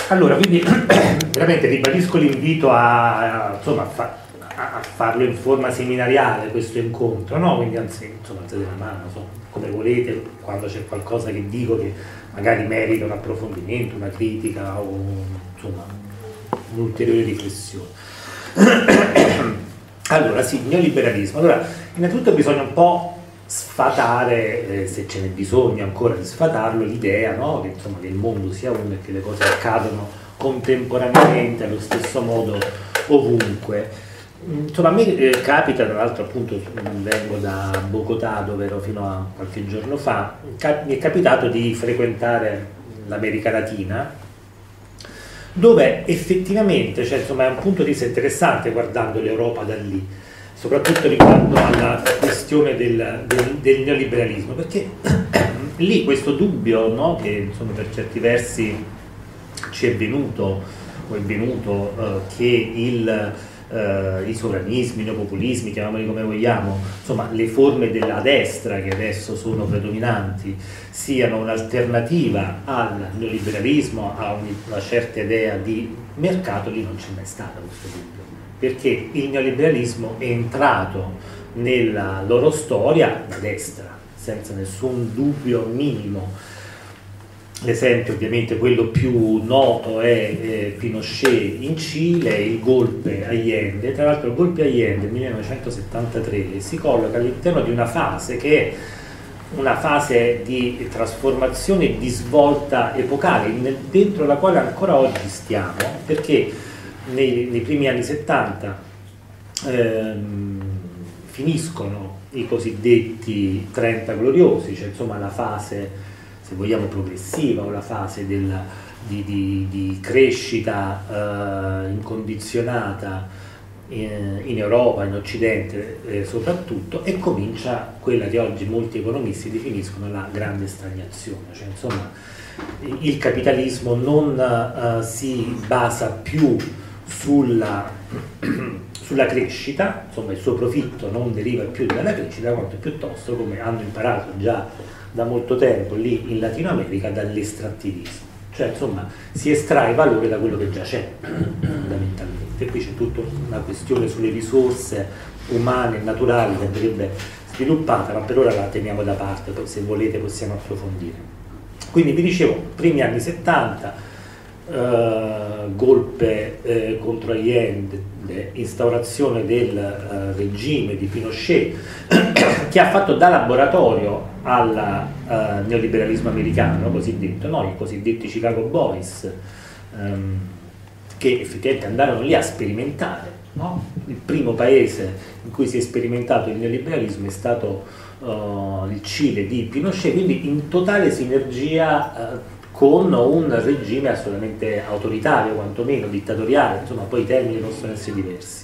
Allora, quindi veramente ribadisco l'invito insomma, a farlo in forma seminariale questo incontro, no? Quindi anzi, insomma, alzate la mano, insomma, come volete, quando c'è qualcosa che dico che magari merita un approfondimento, una critica o insomma un'ulteriore riflessione. Allora, sì, neoliberalismo. Allora, innanzitutto bisogna un po' sfatare, se ce n'è bisogno ancora di sfatarlo, l'idea, no? Che, insomma, che il mondo sia uno e che le cose accadono contemporaneamente allo stesso modo ovunque. Insomma, a me capita, tra l'altro appunto vengo da Bogotà dove ero fino a qualche giorno fa, mi è capitato di frequentare l'America Latina, dove effettivamente insomma, è un punto di vista interessante guardando l'Europa da lì, soprattutto riguardo alla questione del neoliberalismo, perché lì questo dubbio, no, che insomma, per certi versi ci è venuto che i sovranismi, i neopopulismi, chiamiamoli come vogliamo, insomma le forme della destra che adesso sono predominanti siano un'alternativa al neoliberalismo, a una certa idea di mercato, lì non c'è mai stato questo dubbio, perché il neoliberalismo è entrato nella loro storia da destra, senza nessun dubbio minimo. L'esempio ovviamente quello più noto è Pinochet in Cile, il golpe Allende. Tra l'altro il golpe Allende nel 1973 si colloca all'interno di una fase che è una fase di trasformazione e di svolta epocale dentro la quale ancora oggi stiamo, perché nei primi anni 70 finiscono i cosiddetti 30 gloriosi, cioè insomma la fase, se vogliamo, progressiva, o la fase di crescita incondizionata in Europa, in Occidente soprattutto, e comincia quella che oggi molti economisti definiscono la grande stagnazione, cioè insomma il capitalismo non si basa più sulla crescita, insomma il suo profitto non deriva più dalla crescita, quanto piuttosto, come hanno imparato già da molto tempo lì in Latino America, dall'estrattivismo, cioè insomma si estrae valore da quello che già c'è fondamentalmente. E qui c'è tutta una questione sulle risorse umane e naturali che andrebbe sviluppata, ma per ora la teniamo da parte, poi se volete possiamo approfondire. Quindi vi dicevo, primi anni 70, golpe contro Allende, instaurazione del regime di Pinochet che ha fatto da laboratorio al neoliberalismo americano cosiddetto, no? I cosiddetti Chicago Boys, che effettivamente andarono lì a sperimentare, no? Il primo paese in cui si è sperimentato il neoliberalismo è stato il Cile di Pinochet, quindi in totale sinergia con un regime assolutamente autoritario, quantomeno dittatoriale, insomma poi i termini possono essere diversi.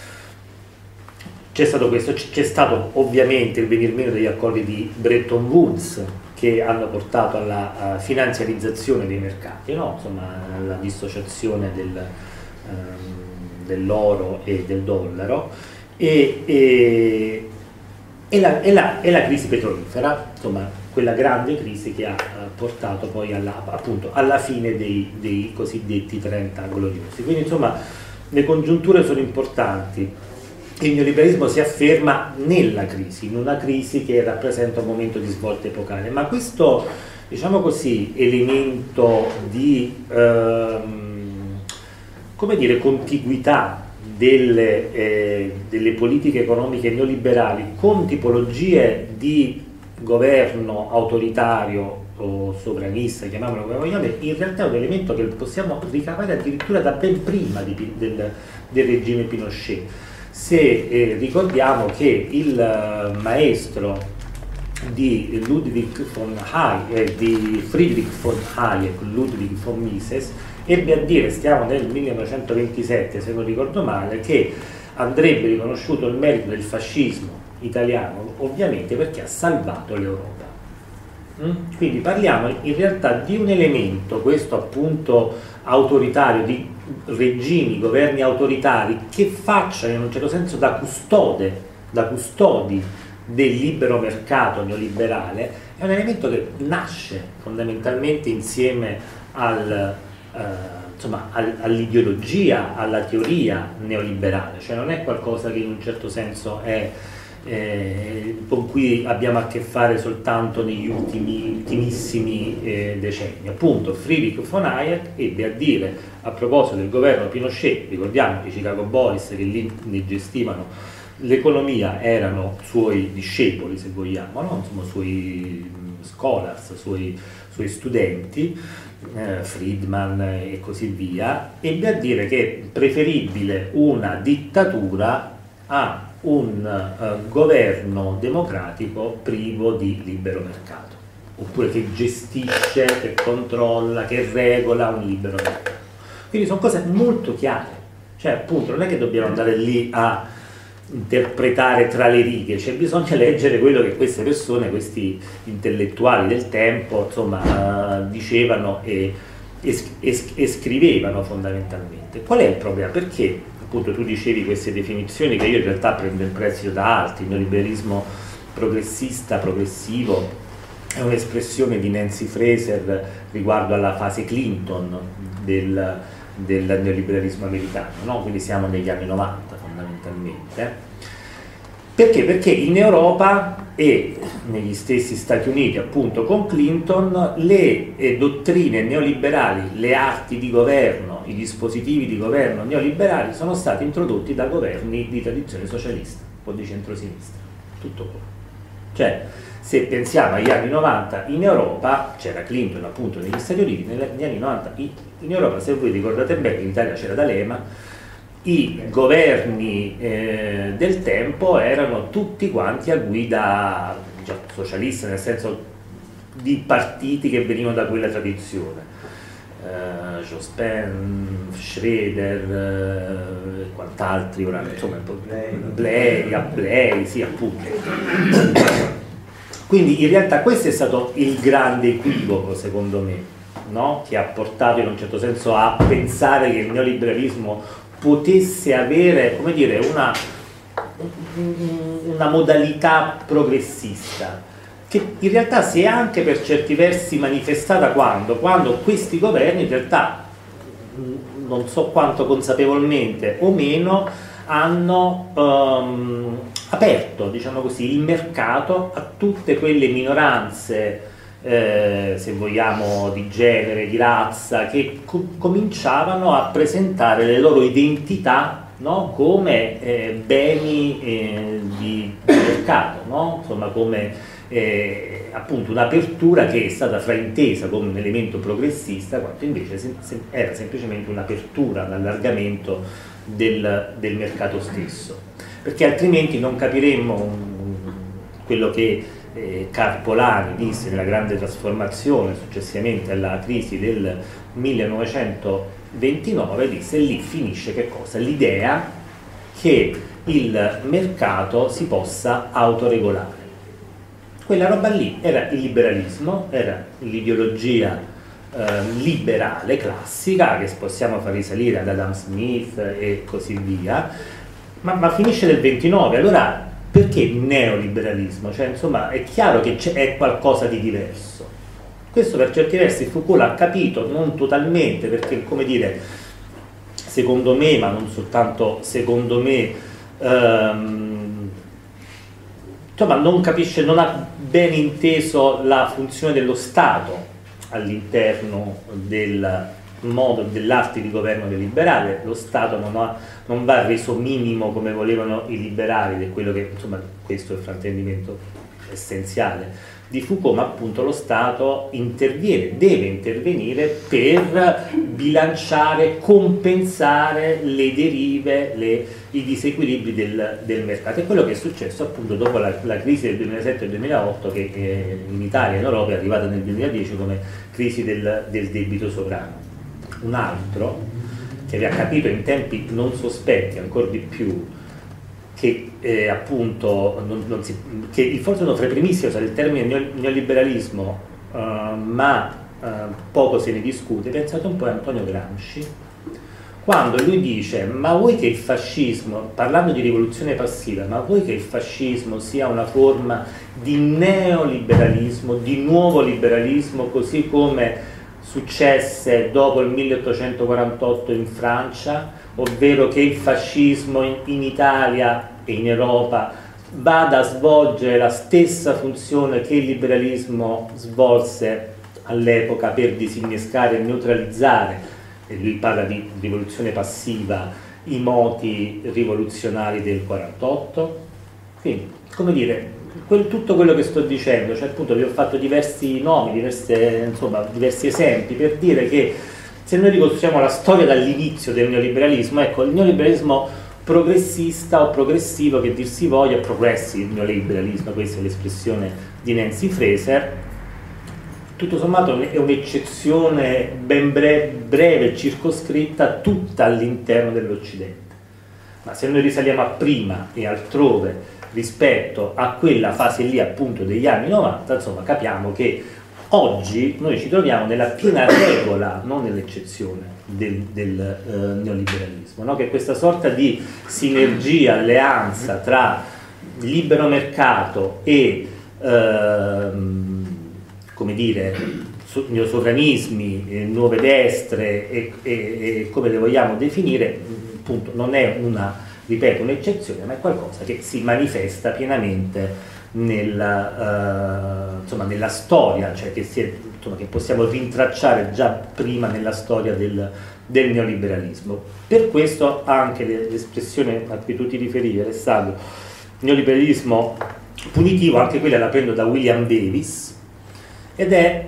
C'è stato questo, c'è stato ovviamente il venir meno degli accordi di Bretton Woods che hanno portato alla finanziarizzazione dei mercati, no? Insomma alla dissociazione dell'oro e del dollaro e la crisi petrolifera, insomma quella grande crisi che ha portato poi appunto alla fine dei cosiddetti 30 gloriosi. Quindi insomma le congiunture sono importanti. Il neoliberismo si afferma nella crisi, in una crisi che rappresenta un momento di svolta epocale, ma questo, diciamo così, elemento di come dire, contiguità delle politiche economiche neoliberali con tipologie di governo autoritario o sovranista, chiamiamolo come vogliamo, in realtà è un elemento che possiamo ricavare addirittura da ben prima del regime Pinochet. Se ricordiamo che il maestro di Friedrich von Hayek, Ludwig von Mises, ebbe a dire, stiamo nel 1927 se non ricordo male, che andrebbe riconosciuto il merito del fascismo italiano ovviamente perché ha salvato l'Europa. Quindi parliamo in realtà di un elemento, questo appunto autoritario, di regimi, governi autoritari che facciano in un certo senso da custodi del libero mercato neoliberale, è un elemento che nasce fondamentalmente insieme insomma, all'ideologia, alla teoria neoliberale, cioè non è qualcosa che in un certo senso è con cui abbiamo a che fare soltanto negli ultimissimi decenni. Appunto Friedrich von Hayek ebbe a dire, a proposito del governo Pinochet, ricordiamo i Chicago Boys che lì ne gestivano l'economia, erano suoi discepoli, se vogliamo, no? Insomma, suoi scholars, suoi studenti, Friedman e così via, ebbe a dire che è preferibile una dittatura a un governo democratico privo di libero mercato, oppure che gestisce, che controlla, che regola un libero mercato. Quindi sono cose molto chiare, cioè appunto non è che dobbiamo andare lì a interpretare tra le righe, c'è bisogno leggere quello che queste persone, questi intellettuali del tempo, insomma, dicevano e scrivevano fondamentalmente. Qual è il problema? Perché appunto tu dicevi queste definizioni che io in realtà prendo in prestito da altri, il neoliberismo progressista, progressivo, è un'espressione di Nancy Fraser riguardo alla fase Clinton del neoliberalismo americano, no? Quindi siamo negli anni 90 fondamentalmente. Perché? Perché in Europa e negli stessi Stati Uniti, appunto con Clinton, le dottrine neoliberali, le arti di governo, i dispositivi di governo neoliberali sono stati introdotti da governi di tradizione socialista o di centrosinistra, tutto qua. Cioè, se pensiamo agli anni 90 in Europa, c'era Clinton appunto negli Stati Uniti, negli anni 90 in Europa, se voi ricordate bene, in Italia c'era D'Alema, i governi del tempo erano tutti quanti a guida socialista, nel senso di partiti che venivano da quella tradizione. Jospin, Schroeder, quant'altri, ora insomma, Blair, sì, appunto. Quindi in realtà questo è stato il grande equivoco, secondo me, no? Che ha portato in un certo senso a pensare che il neoliberalismo potesse avere, come dire, una modalità progressista, che in realtà si è anche per certi versi manifestata quando questi governi in realtà, non so quanto consapevolmente o meno, hanno aperto, diciamo così, il mercato a tutte quelle minoranze, se vogliamo, di genere, di razza, che cominciavano a presentare le loro identità, no? Come beni di mercato, no? Insomma, come appunto un'apertura che è stata fraintesa come un elemento progressista, quando invece era semplicemente un'apertura, un allargamento del mercato stesso, perché altrimenti non capiremmo quello che Karl Polanyi disse nella grande trasformazione successivamente alla crisi del 1929, disse: lì finisce che cosa? L'idea che il mercato si possa autoregolare. Quella roba lì era il liberalismo, era l'ideologia liberale classica che possiamo far risalire ad Adam Smith e così via, ma finisce nel 29. Allora perché neoliberalismo? Cioè, insomma, è chiaro che è qualcosa di diverso. Questo per certi versi Foucault l'ha capito, non totalmente, perché, come dire, secondo me, ma non soltanto secondo me, insomma, non capisce, non ha ben inteso la funzione dello Stato all'interno del modo dell'arte di governo del liberale. Lo Stato non va reso minimo come volevano i liberali, ed è quello che, insomma, questo è il fraintendimento essenziale di Foucault, ma appunto lo Stato interviene, deve intervenire per bilanciare, compensare le derive, i disequilibri del mercato. È quello che è successo appunto dopo la crisi del 2007 e 2008, che in Italia e in Europa è arrivata nel 2010 come crisi del debito sovrano. Un altro che aveva capito in tempi non sospetti ancora di più che appunto che forse uno fra i primissimi usa il termine neoliberalismo, ma poco se ne discute. Pensate un po' a Antonio Gramsci, quando lui dice: ma vuoi che il fascismo, parlando di rivoluzione passiva, ma vuoi che il fascismo sia una forma di neoliberalismo, di nuovo liberalismo, così come successe dopo il 1848 in Francia, ovvero che il fascismo in Italia e in Europa vada a svolgere la stessa funzione che il liberalismo svolse all'epoca per disinnescare e neutralizzare, e lui parla di rivoluzione passiva, i moti rivoluzionari del 48. Quindi, come dire, tutto quello che sto dicendo, cioè appunto vi ho fatto diversi nomi, diversi esempi per dire che se noi ricostruiamo la storia dall'inizio del neoliberalismo, ecco, il neoliberalismo progressista o progressivo, che dir si voglia, progressive neoliberalismo, questa è l'espressione di Nancy Fraser, tutto sommato è un'eccezione ben breve, circoscritta, tutta all'interno dell'Occidente. Ma se noi risaliamo a prima e altrove rispetto a quella fase lì appunto degli anni 90, insomma capiamo che oggi noi ci troviamo nella piena regola, non nell'eccezione del neoliberalismo, no? Che è questa sorta di sinergia, alleanza tra libero mercato e come dire, neosovranismi, nuove destre e come le vogliamo definire, appunto non è ripeto, un'eccezione, ma è qualcosa che si manifesta pienamente nella storia, cioè che possiamo rintracciare già prima nella storia del neoliberalismo. Per questo anche l'espressione a cui tu ti riferivi, Alessandro, neoliberalismo punitivo, anche quella la prendo da William Davis, ed è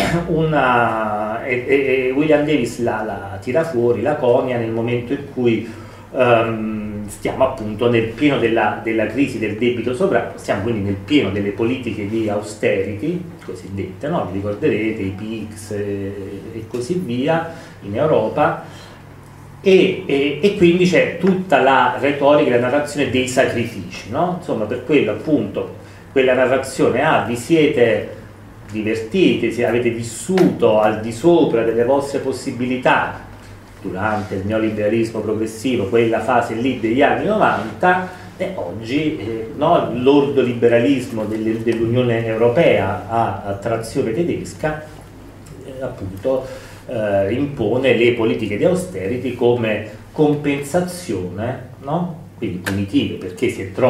William Davis la tira fuori, la conia nel momento in cui stiamo appunto nel pieno della crisi del debito sovrano, stiamo quindi nel pieno delle politiche di austerity cosiddette, no? Vi ricorderete i PIX e così via in Europa, e quindi c'è tutta la retorica e la narrazione dei sacrifici, no? Insomma, per quello appunto quella narrazione, vi siete divertiti, avete vissuto al di sopra delle vostre possibilità durante il neoliberalismo progressivo, quella fase lì degli anni 90, e oggi l'ordoliberalismo dell'Unione Europea a trazione tedesca appunto impone le politiche di austerity come compensazione, no? Quindi punitive, perché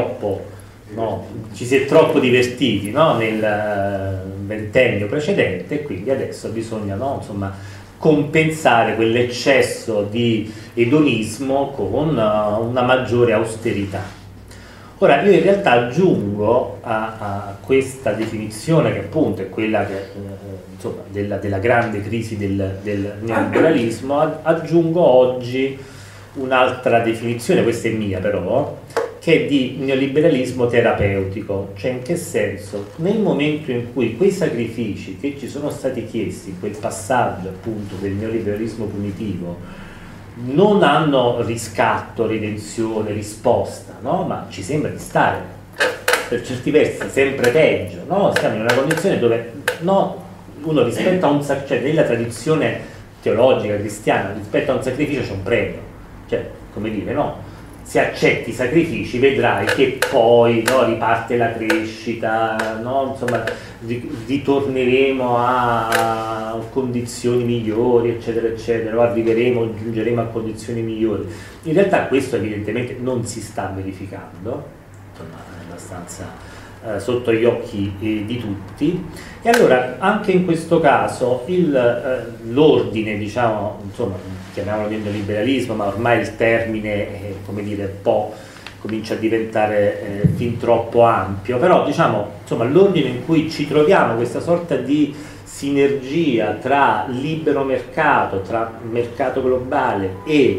ci si è troppo divertiti, no? Nel ventennio precedente, e quindi adesso bisogna compensare quell'eccesso di edonismo con una maggiore austerità. Ora, io in realtà aggiungo a questa definizione, che appunto è quella della grande crisi del neoliberalismo, aggiungo oggi un'altra definizione, questa è mia però, che è di neoliberalismo terapeutico. Cioè, in che senso? Nel momento in cui quei sacrifici che ci sono stati chiesti in quel passaggio appunto del neoliberalismo punitivo non hanno riscatto, redenzione, risposta, no? Ma ci sembra di stare per certi versi sempre peggio, no? Siamo in una condizione dove uno rispetto a cioè nella tradizione teologica cristiana, rispetto a un sacrificio c'è un premio, cioè come dire, no? Se accetti i sacrifici vedrai che poi riparte la crescita, insomma ritorneremo a condizioni migliori, eccetera eccetera, giungeremo a condizioni migliori. In realtà questo evidentemente non si sta verificando, insomma è abbastanza sotto gli occhi di tutti, e allora anche in questo caso l'ordine, diciamo, insomma, chiamiamolo neoliberalismo, ma ormai il termine come dire, un po' comincia a diventare fin troppo ampio, però diciamo, insomma, l'ordine in cui ci troviamo, questa sorta di sinergia tra libero mercato, tra mercato globale e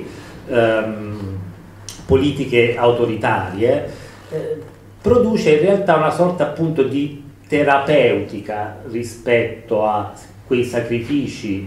politiche autoritarie, produce in realtà una sorta appunto di terapeutica rispetto a quei sacrifici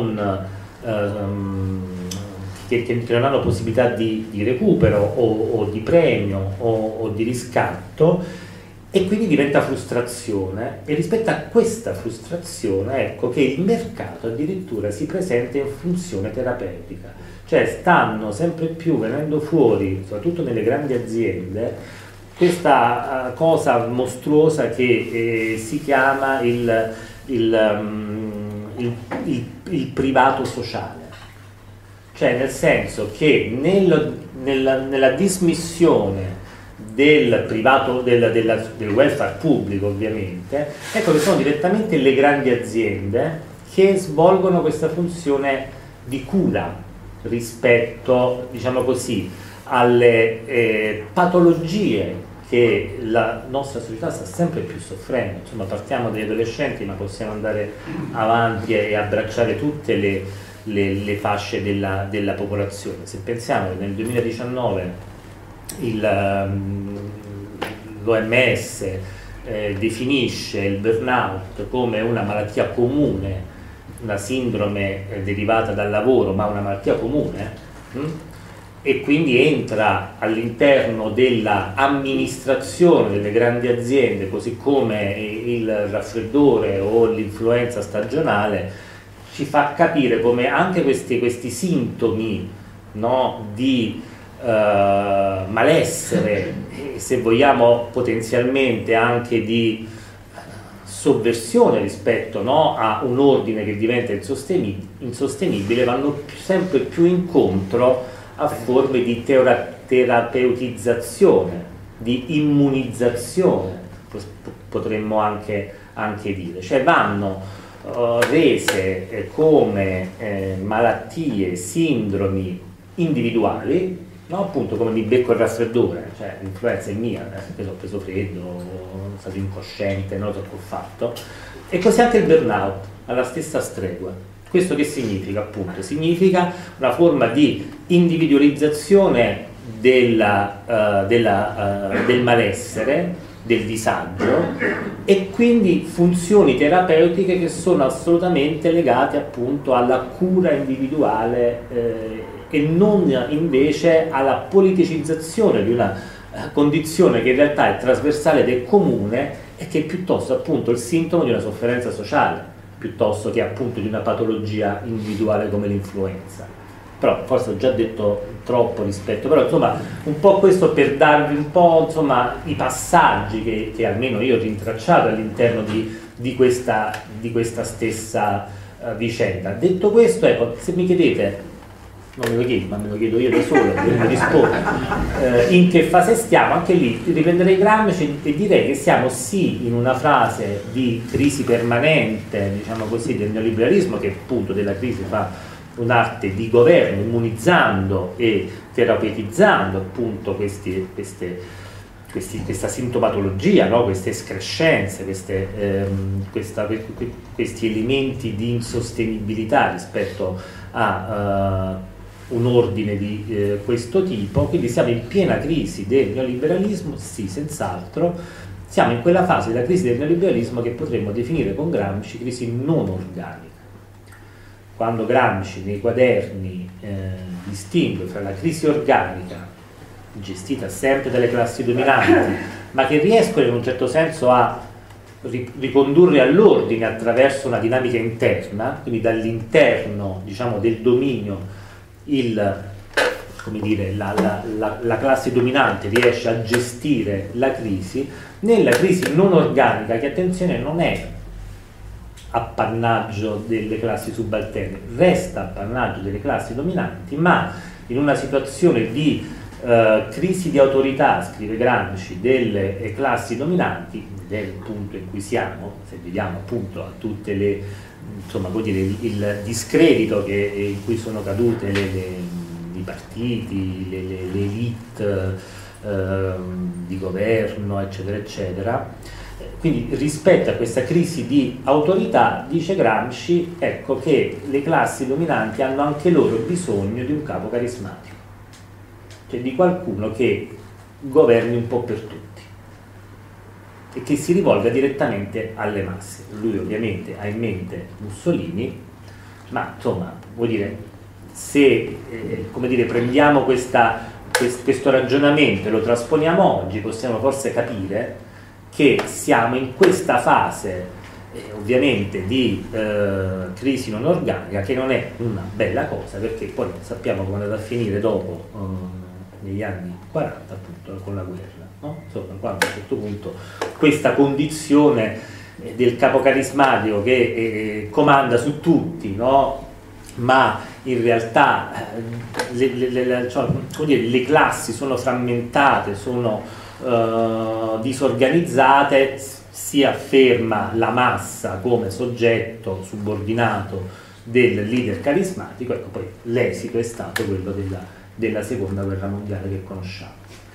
che non hanno possibilità di recupero o di premio o di riscatto, e quindi diventa frustrazione, e rispetto a questa frustrazione ecco che il mercato addirittura si presenta in funzione terapeutica, cioè stanno sempre più venendo fuori, soprattutto nelle grandi aziende, questa cosa mostruosa che si chiama il il privato sociale, cioè nel senso che nella dismissione del privato, del welfare pubblico ovviamente, ecco che sono direttamente le grandi aziende che svolgono questa funzione di cura rispetto, diciamo così, alle patologie che la nostra società sta sempre più soffrendo. Insomma, partiamo dagli adolescenti, ma possiamo andare avanti e abbracciare tutte le fasce della popolazione. Se pensiamo che nel 2019 l'OMS definisce il burnout come una malattia comune, una sindrome derivata dal lavoro, ma una malattia comune, e quindi entra all'interno dell'amministrazione delle grandi aziende, così come il raffreddore o l'influenza stagionale, ci fa capire come anche questi sintomi, no, di malessere, se vogliamo potenzialmente anche di sovversione rispetto, no, a un ordine che diventa insostenibile, vanno sempre più incontro a forme di terapeutizzazione, di immunizzazione, potremmo anche dire, cioè vanno rese come malattie, sindromi individuali, no? Appunto come mi becco il raffreddore, cioè l'influenza è mia, ho preso freddo, sono stato incosciente, non lo so che ho fatto, e così anche il burnout, alla stessa stregua. Questo che significa? Appunto, significa una forma di individualizzazione del malessere, del disagio, e quindi funzioni terapeutiche che sono assolutamente legate appunto alla cura individuale e non invece alla politicizzazione di una condizione che in realtà è trasversale ed è comune e che è piuttosto appunto il sintomo di una sofferenza sociale, piuttosto che appunto di una patologia individuale come l'influenza. Però forse ho già detto troppo rispetto, però insomma un po' questo per darvi un po' insomma i passaggi che almeno io ho rintracciato all'interno di questa stessa vicenda. Detto questo, ecco, se mi chiedete, non me lo chiedi, ma me lo chiedo io da solo, mi rispondo, in che fase stiamo, anche lì riprenderei Gramsci e direi che siamo sì in una fase di crisi permanente, diciamo così, del neoliberalismo, che appunto della crisi fa un'arte di governo, immunizzando e terapeutizzando appunto questa sintomatologia, no? Queste escrescenze, questi elementi di insostenibilità rispetto a un ordine di questo tipo. Quindi siamo in piena crisi del neoliberalismo, sì, senz'altro. Siamo in quella fase della crisi del neoliberalismo che potremmo definire con Gramsci crisi non organica. Quando Gramsci nei quaderni distingue fra la crisi organica, gestita sempre dalle classi dominanti, ma che riescono in un certo senso a ricondurre all'ordine attraverso una dinamica interna, quindi dall'interno, diciamo, del dominio, come dire, la classe dominante riesce a gestire la crisi. Nella crisi non organica, che attenzione non è appannaggio delle classi subalterne, resta appannaggio delle classi dominanti, ma in una situazione di crisi di autorità, scrive Gramsci, delle classi dominanti, ed è il punto in cui siamo, se vediamo appunto a tutte le, insomma, vuol dire, il discredito in cui sono cadute i partiti, le elite di governo, eccetera, eccetera. Quindi rispetto a questa crisi di autorità, dice Gramsci, ecco che le classi dominanti hanno anche loro bisogno di un capo carismatico, cioè di qualcuno che governi un po' per tutti e che si rivolga direttamente alle masse. Lui ovviamente ha in mente Mussolini, ma insomma, vuol dire, se come dire, prendiamo questo ragionamento e lo trasponiamo oggi, possiamo forse capire che siamo in questa fase ovviamente di crisi non organica, che non è una bella cosa, perché poi sappiamo come è andata a finire dopo, negli anni 40, appunto, con la guerra, no? Insomma, quando a un certo punto questa condizione del capo carismatico che comanda su tutti, no? Ma in realtà le classi sono frammentate, sono disorganizzate, si afferma la massa come soggetto subordinato del leader carismatico. Ecco, poi l'esito è stato quello della seconda guerra mondiale che conosciamo.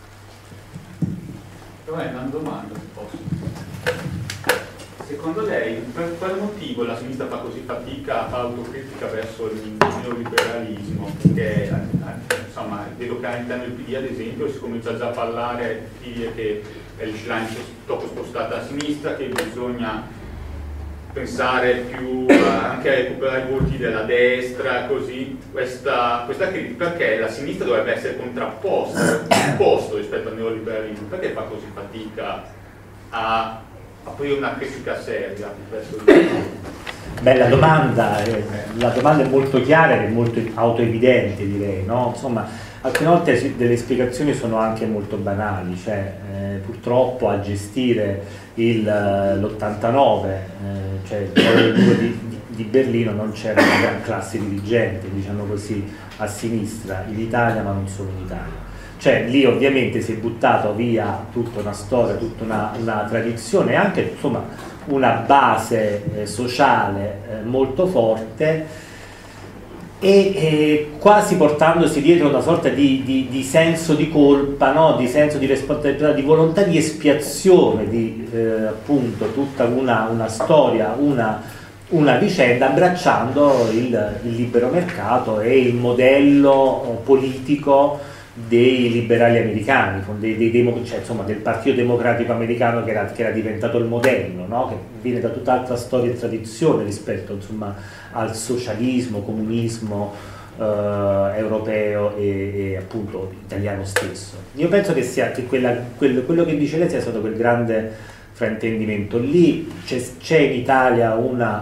È una domanda, se posso. Secondo lei, per quale motivo la sinistra fa così fatica, fa autocritica verso il neoliberalismo? Perché, insomma, vedo che all'interno del PD, ad esempio, si comincia già a parlare di dire che è il slancio troppo spostato a sinistra, che bisogna pensare più anche a recuperare i voti della destra, così, questa critica, perché la sinistra dovrebbe essere contrapposta, opposto rispetto al neoliberalismo, perché fa così fatica a aprire una critica seria? Bella domanda, la domanda è molto chiara e molto autoevidente, direi, no? Insomma, alcune volte delle spiegazioni sono anche molto banali, cioè purtroppo a gestire l'89, cioè il muro di Berlino, non c'era una gran classe dirigente, diciamo così, a sinistra in Italia, ma non solo in Italia. Cioè lì ovviamente si è buttato via tutta una storia, tutta una tradizione e anche, insomma, una base sociale molto forte, e quasi portandosi dietro una sorta di senso di colpa, no? Di senso di responsabilità, di volontà di espiazione di appunto tutta una storia, una vicenda, abbracciando il libero mercato e il modello politico dei liberali americani, cioè, insomma, del Partito Democratico americano che era diventato il modello, no? Che viene da tutt'altra storia e tradizione rispetto, insomma, al socialismo, comunismo europeo e appunto italiano stesso. Io penso che sia che quello che dice lei sia stato quel grande fraintendimento. Lì c'è in Italia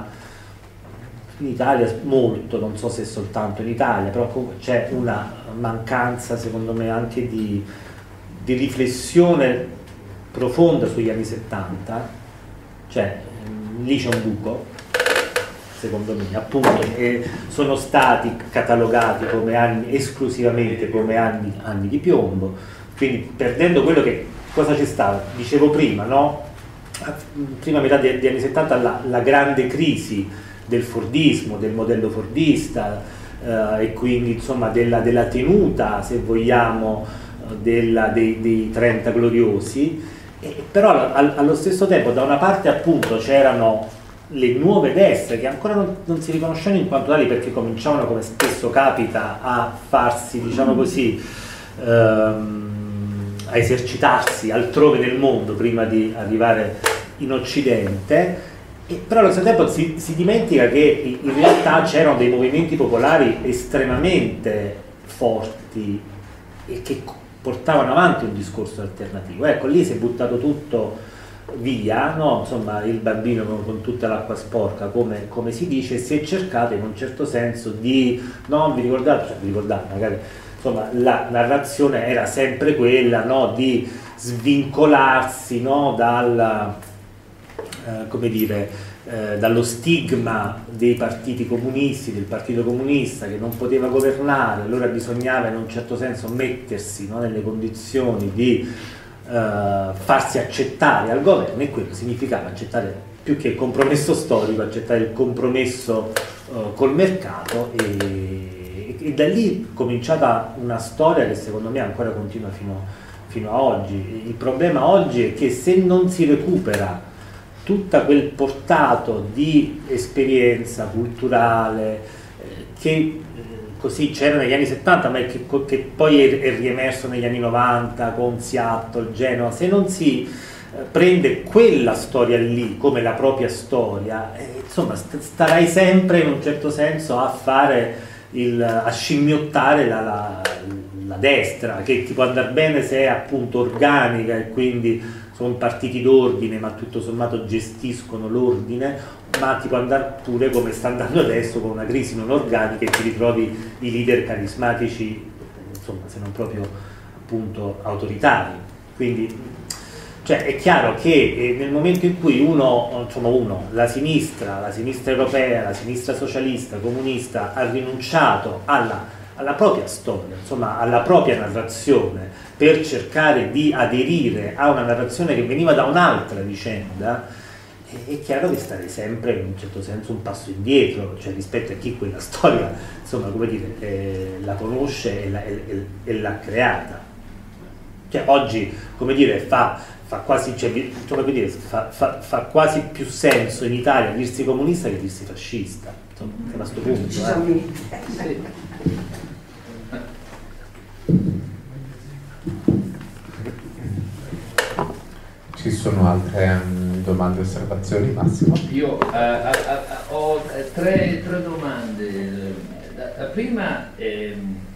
molto, non so se soltanto in Italia, però c'è una mancanza, secondo me, anche di riflessione profonda sugli anni 70, cioè lì c'è un buco, secondo me, appunto, sono stati catalogati come anni, esclusivamente come anni di piombo, quindi perdendo quello che, cosa c'è stato? Dicevo prima, no? Prima metà degli anni 70 la grande crisi del fordismo, del modello fordista, e quindi, insomma, della tenuta, se vogliamo, dei 30 gloriosi, però allo stesso tempo da una parte appunto c'erano le nuove destre che ancora non si riconoscevano in quanto tali, perché cominciavano, come spesso capita, a farsi, diciamo così, a esercitarsi altrove nel mondo prima di arrivare in Occidente. Però allo stesso tempo si dimentica che in realtà c'erano dei movimenti popolari estremamente forti e che portavano avanti un discorso alternativo. Ecco, lì si è buttato tutto via, no? Insomma, il bambino con tutta l'acqua sporca, come si dice, e si è cercato in un certo senso di, no, vi ricordate, magari, insomma, la narrazione era sempre quella, no, di svincolarsi, no, come dire, dallo stigma dei partiti comunisti, del partito comunista che non poteva governare, allora bisognava in un certo senso mettersi, no, nelle condizioni di farsi accettare al governo, e quello significava accettare, più che il compromesso storico, accettare il compromesso col mercato, e da lì è cominciata una storia che secondo me ancora continua fino a oggi. Il problema oggi è che se non si recupera tutto quel portato di esperienza culturale che così c'era negli anni 70, ma che poi è riemerso negli anni 90 con Seattle, Genova, se non si prende quella storia lì come la propria storia, insomma starai sempre in un certo senso a scimmiottare la destra, che ti può andare bene se è appunto organica e quindi sono partiti d'ordine, ma tutto sommato gestiscono l'ordine, ma ti può andare pure come sta andando adesso, con una crisi non organica, e ti ritrovi i leader carismatici, insomma, se non proprio appunto autoritari. Quindi Cioè è chiaro che nel momento in cui la sinistra europea, la sinistra socialista, comunista ha rinunciato alla propria storia, insomma alla propria narrazione, per cercare di aderire a una narrazione che veniva da un'altra vicenda, è chiaro che stare sempre in un certo senso un passo indietro, cioè rispetto a chi quella storia, insomma, come dire, la conosce e l'ha creata. Cioè oggi, come dire, fa quasi, cioè, come dire, fa quasi più senso in Italia dirsi comunista che dirsi fascista, insomma, a questo punto. Ci sono altre domande, osservazioni, Massimo? Io ho tre domande. La prima è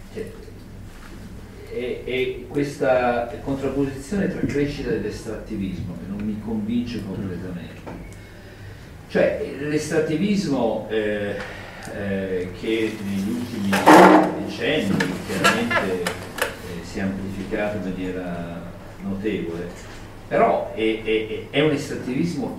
questa contrapposizione tra crescita ed estrattivismo che non mi convince completamente. Cioè l'estrattivismo che negli ultimi decenni chiaramente si è amplificato in maniera notevole, però è un estrattivismo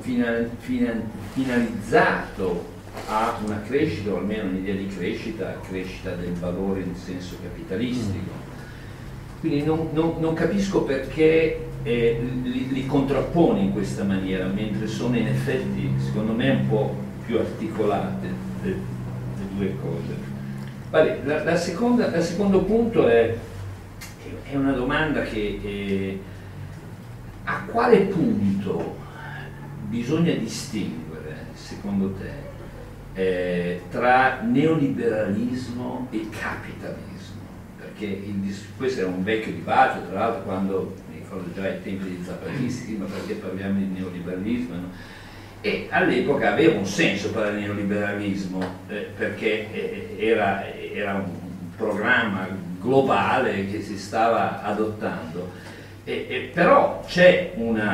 finalizzato a una crescita, o almeno un'idea di crescita del valore in senso capitalistico. Quindi non capisco perché li contrappone in questa maniera, mentre sono in effetti, secondo me, un po' più articolate le due cose. Vale, il secondo punto è una domanda che a quale punto bisogna distinguere, secondo te, tra neoliberalismo e capitalismo? Perché questo era un vecchio dibattito, tra l'altro, quando mi ricordo già ai tempi di Zapatisti, ma perché parliamo di neoliberalismo? No? E all'epoca aveva un senso parlare di neoliberalismo, perché era un programma globale che si stava adottando. Però c'è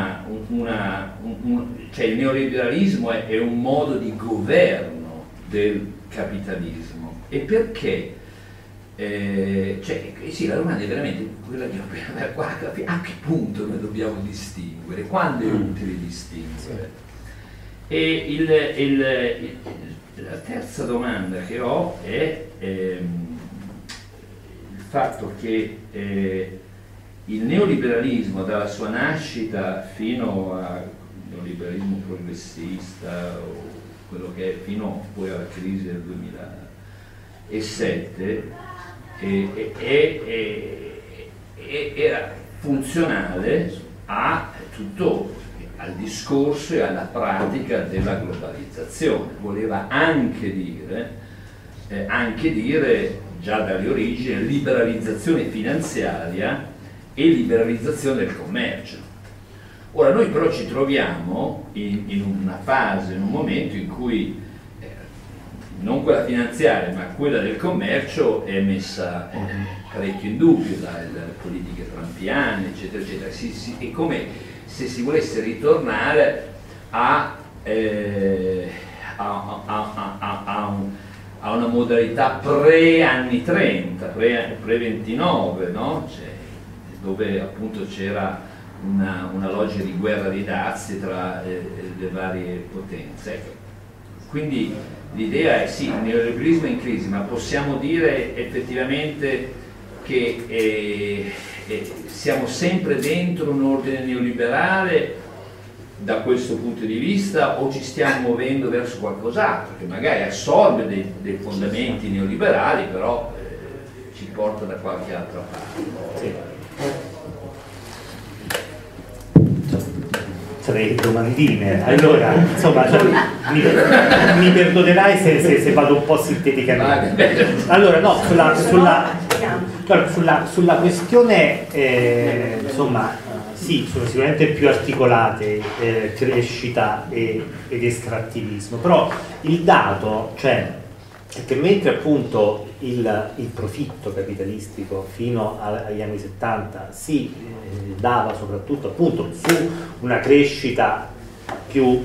cioè il neoliberalismo è un modo di governo del capitalismo. E perché? Sì, la domanda è veramente quella di a che punto noi dobbiamo distinguere, quando è utile distinguere. E la terza domanda che ho è il fatto che il neoliberalismo, dalla sua nascita fino al neoliberalismo progressista, o quello che è fino poi alla crisi del 2007, era funzionale al discorso e alla pratica della globalizzazione. Voleva anche dire già dalle origini liberalizzazione finanziaria e liberalizzazione del commercio. Ora noi però ci troviamo in una fase, in un momento in cui non quella finanziaria ma quella del commercio è messa parecchio in dubbio dalle politiche trumpiane, eccetera, eccetera. È come se si volesse ritornare a una modalità pre-anni 30, pre-29, no? Dove appunto c'era una logica di guerra di dazi tra le varie potenze. Quindi l'idea è sì, il neoliberismo è in crisi, ma possiamo dire effettivamente che siamo sempre dentro un ordine neoliberale da questo punto di vista, o ci stiamo muovendo verso qualcos'altro che magari assorbe dei fondamenti neoliberali, però ci porta da qualche altra parte. Sì. Tre domandine, allora insomma mi perdonerai se vado un po' sinteticamente. Allora no, sulla questione insomma sì, sono sicuramente più articolate crescita ed estrattivismo, però il dato, cioè, è che mentre appunto il profitto capitalistico fino agli anni 70 si dava soprattutto appunto su una crescita più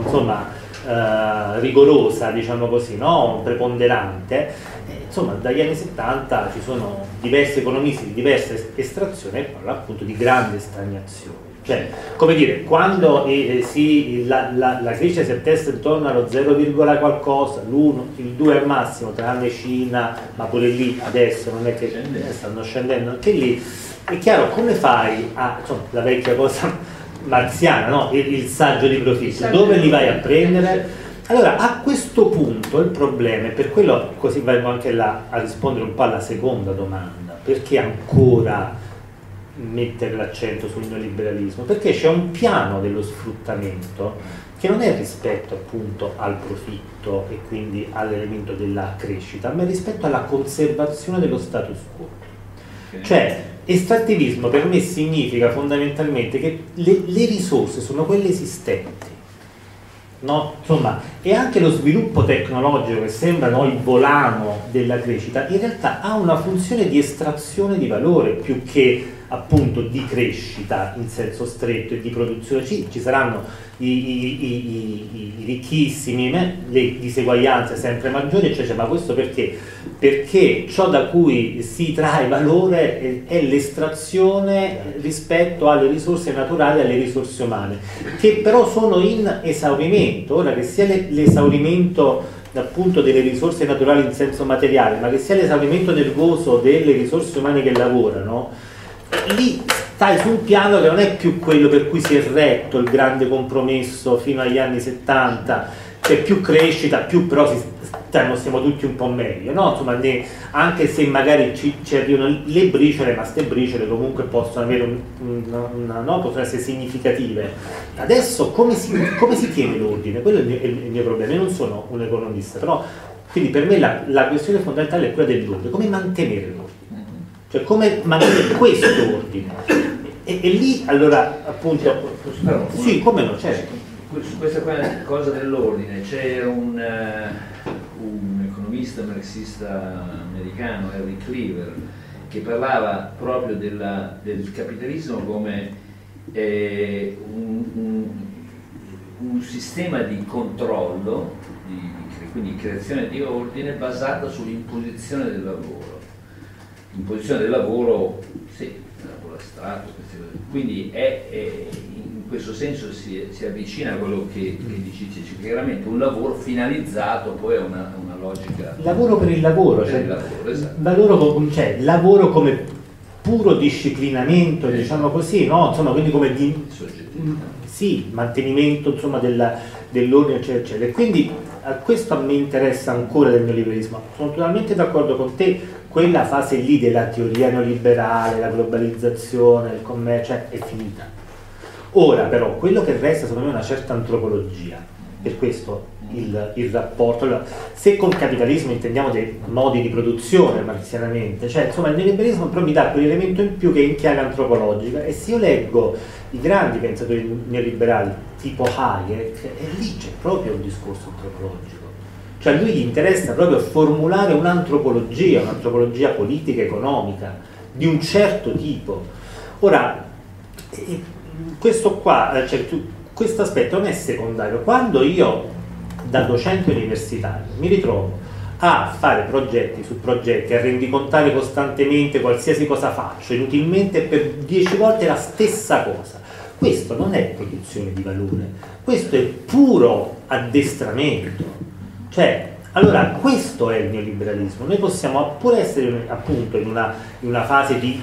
rigorosa, diciamo così, no? Preponderante, insomma dagli anni 70 ci sono diversi economisti di diversa estrazione che parlano appunto di grande stagnazione. Cioè, come dire, quando la crescita si attesta intorno allo 0, qualcosa, l'1, il 2 al massimo, tranne Cina, ma pure lì adesso non è che stanno scendendo anche lì, è chiaro, come fai a, insomma, la vecchia cosa marziana, no? Il saggio di profitto, dove li vai a prendere? Allora, a questo punto il problema, e per quello così vengo anche là a rispondere un po' alla seconda domanda, perché ancora mettere l'accento sul neoliberalismo? Perché c'è un piano dello sfruttamento che non è rispetto appunto al profitto e quindi all'elemento della crescita, ma è rispetto alla conservazione dello status quo. Cioè, estrattivismo per me significa fondamentalmente che le risorse sono quelle esistenti, no? Insomma, e anche lo sviluppo tecnologico, che sembra, no, il volano della crescita, in realtà ha una funzione di estrazione di valore più che appunto di crescita in senso stretto e di produzione. Ci saranno i ricchissimi, le diseguaglianze sempre maggiori, eccetera, ma questo perché? Perché ciò da cui si trae valore è l'estrazione rispetto alle risorse naturali e alle risorse umane, che però sono in esaurimento. Ora, che sia l'esaurimento appunto delle risorse naturali in senso materiale, ma che sia l'esaurimento nervoso delle risorse umane che lavorano, lì stai su un piano che non è più quello per cui si è retto il grande compromesso fino agli anni 70, c'è più crescita, più però stiamo tutti un po' meglio, no? Insomma, anche se magari ci arrivano le briciole, ma queste briciole comunque possono avere no? Possono essere significative. Adesso come si tiene l'ordine? Quello è il mio problema. Io non sono un economista, però quindi per me la questione fondamentale è quella dell'ordine, come mantenere l'ordine. Cioè come mantenere questo ordine e lì allora appunto sì, come no, certo. Su questa cosa dell'ordine c'è un economista marxista americano, Henry Cleaver, che parlava proprio del capitalismo come un sistema di controllo, quindi creazione di ordine basata sull'imposizione del lavoro. Imposizione del lavoro, sì, lavoro astratto, quindi in questo senso si avvicina a quello che dici, chiaramente un lavoro finalizzato poi a una logica. Lavoro per il lavoro, per il lavoro, esatto. Lavoro come puro disciplinamento, diciamo così, no? Insomma, quindi come sì, mantenimento, insomma, dell'ordine, eccetera, eccetera. E quindi questo a me interessa ancora del neoliberismo. Sono totalmente d'accordo con te. Quella fase lì della teoria neoliberale, la globalizzazione, il commercio è finita. Ora però quello che resta secondo me è una certa antropologia, per questo il rapporto. Allora, se con capitalismo intendiamo dei modi di produzione marxianamente, cioè insomma il neoliberismo però mi dà quell'elemento in più che è in chiave antropologica, e se io leggo i grandi pensatori neoliberali tipo Hayek, e lì c'è proprio un discorso antropologico. Cioè a lui gli interessa proprio formulare un'antropologia politica, economica, di un certo tipo. Ora, questo qua, questo aspetto non è secondario. Quando io, da docente universitario, mi ritrovo a fare progetti su progetti, a rendicontare costantemente qualsiasi cosa faccio, inutilmente per 10 volte la stessa cosa, questo non è produzione di valore, questo è puro addestramento. Cioè, allora questo è il neoliberalismo. Noi possiamo pure essere appunto in una fase di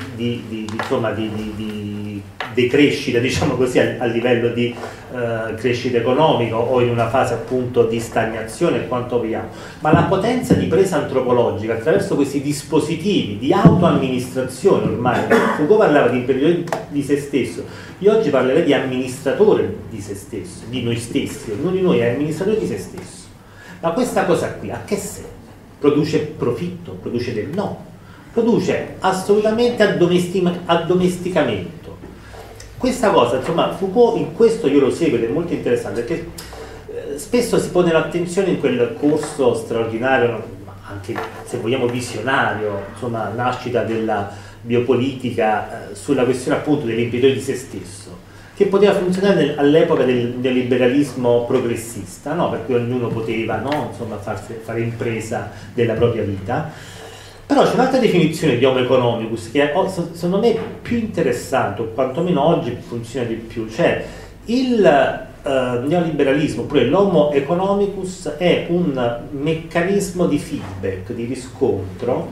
decrescita, diciamo così, a livello di crescita economica, o in una fase appunto di stagnazione, quanto vogliamo, ma la potenza di presa antropologica attraverso questi dispositivi di autoamministrazione, ormai Foucault parlava di imprenditore di se stesso, io oggi parlerei di amministratore di se stesso, di noi stessi, ognuno di noi è amministratore di se stesso. Ma questa cosa qui a che serve? Produce profitto? Produce del no? Produce assolutamente addomesticamento. Questa cosa, insomma, Foucault in questo io lo seguo ed è molto interessante, perché spesso si pone l'attenzione in quel corso straordinario, anche se vogliamo visionario, insomma, nascita della biopolitica, sulla questione appunto dell'imprenditore di se stesso, che poteva funzionare all'epoca del liberalismo progressista, no? Per cui ognuno poteva, no? Insomma, fare impresa della propria vita. Però c'è un'altra definizione di Homo economicus che secondo me è più interessante, o quantomeno oggi funziona di più, cioè il neoliberalismo, oppure l'Homo economicus, è un meccanismo di feedback, di riscontro,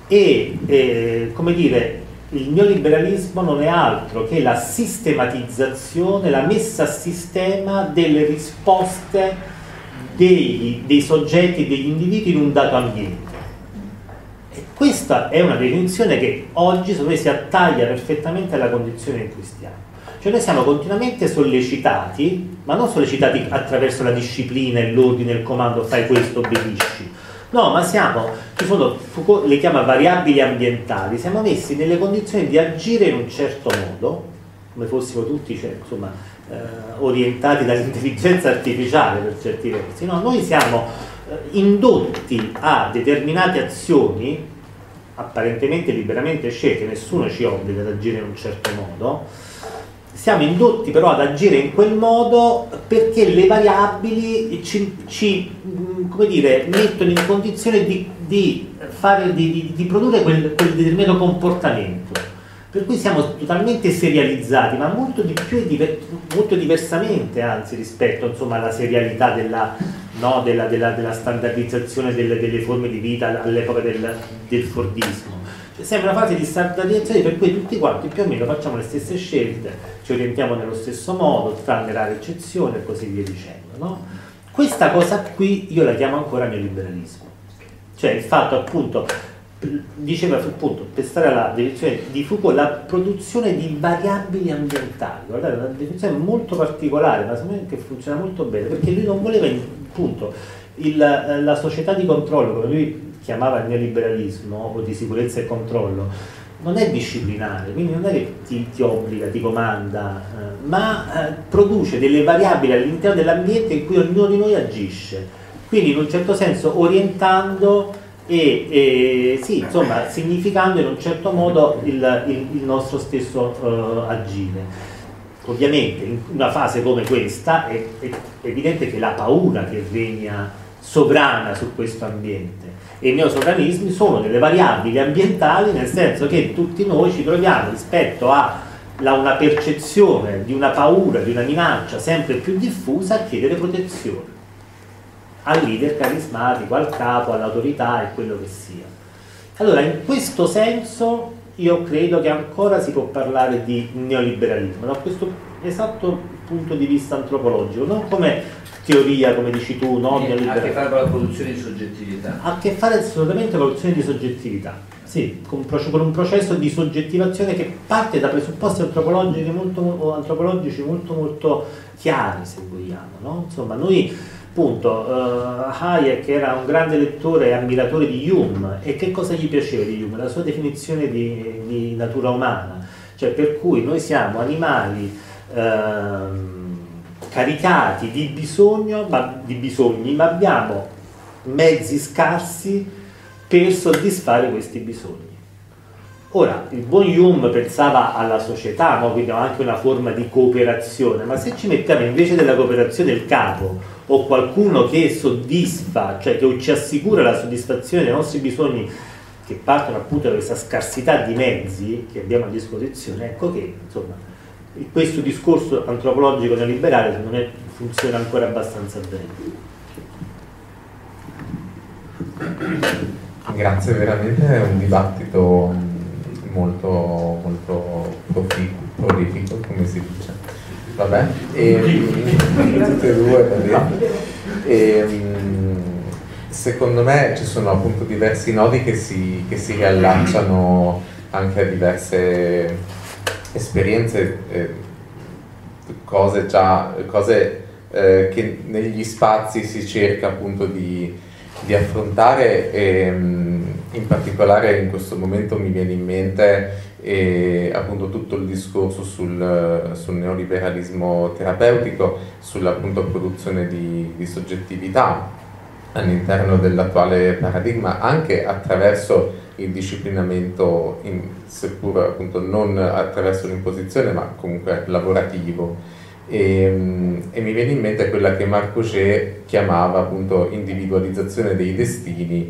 e come dire, il neoliberalismo non è altro che la sistematizzazione, la messa a sistema delle risposte dei soggetti, degli individui in un dato ambiente. E questa è una definizione che oggi secondo me si attaglia perfettamente alla condizione in cui stiamo. Cioè noi siamo continuamente sollecitati, ma non sollecitati attraverso la disciplina e l'ordine e il comando, fai questo, obbedisci. No, ma Foucault le chiama variabili ambientali, siamo messi nelle condizioni di agire in un certo modo, come fossimo tutti, cioè, insomma, orientati dall'intelligenza artificiale per certi versi. No, noi siamo indotti a determinate azioni, apparentemente liberamente scelte, nessuno ci obbliga ad agire in un certo modo. Siamo indotti però ad agire in quel modo perché le variabili come dire, mettono in condizione di produrre quel determinato comportamento. Per cui siamo totalmente serializzati, ma molto di più e molto diversamente, anzi, rispetto, insomma, alla serialità della standardizzazione delle forme di vita all'epoca del Fordismo. Sembra una fase di standardizzazione per cui tutti quanti più o meno facciamo le stesse scelte, ci orientiamo nello stesso modo, tranne rare eccezioni e così via dicendo, no? Questa cosa qui io la chiamo ancora neoliberalismo, cioè il fatto, appunto, diceva appunto, per stare alla definizione di Foucault, la produzione di variabili ambientali. Guardate, una definizione molto particolare, ma secondo me che funziona molto bene, perché lui non voleva, appunto, la società di controllo, come lui chiamava il neoliberalismo, o di sicurezza e controllo, non è disciplinare, quindi non è che ti obbliga, ti comanda, ma produce delle variabili all'interno dell'ambiente in cui ognuno di noi agisce, quindi in un certo senso orientando e sì, insomma, significando in un certo modo il nostro stesso agire. Ovviamente in una fase come questa è evidente che la paura che regna sovrana su questo ambiente, e i neosovranismi sono delle variabili ambientali, nel senso che tutti noi ci troviamo rispetto a una percezione di una paura, di una minaccia sempre più diffusa, a chiedere protezione al leader carismatico, al capo, all'autorità e quello che sia. Allora, in questo senso io credo che ancora si può parlare di neoliberalismo da questo esatto punto di vista antropologico, non come teoria, come dici tu, no? Ha a che fare con la produzione di soggettività. Ha a che fare assolutamente con la produzione di soggettività, sì, con un processo di soggettivazione che parte da presupposti antropologici molto chiari, se vogliamo, no? Insomma, noi, appunto, Hayek era un grande lettore e ammiratore di Hume, e che cosa gli piaceva di Hume? La sua definizione di natura umana, cioè per cui noi siamo animali caricati di bisogni, ma abbiamo mezzi scarsi per soddisfare questi bisogni. Ora, il buon Hume pensava alla società, no? Quindi anche una forma di cooperazione, ma se ci mettiamo invece della cooperazione del capo o qualcuno che soddisfa, cioè che ci assicura la soddisfazione dei nostri bisogni, che partono appunto da questa scarsità di mezzi che abbiamo a disposizione, ecco che, insomma, questo discorso antropologico neoliberale secondo me funziona ancora abbastanza bene. Grazie, veramente è un dibattito molto prolifico, come si dice. Vabbè, tutte e due, va bene. Secondo me ci sono appunto diversi nodi che si riallacciano anche a diverse esperienze, cose che negli spazi si cerca appunto di affrontare, e in particolare in questo momento mi viene in mente appunto tutto il discorso sul neoliberalismo terapeutico, sulla appunto produzione di soggettività all'interno dell'attuale paradigma, anche attraverso il disciplinamento, seppur appunto non attraverso l'imposizione, ma comunque lavorativo. E mi viene in mente quella che Marc Augé chiamava appunto individualizzazione dei destini,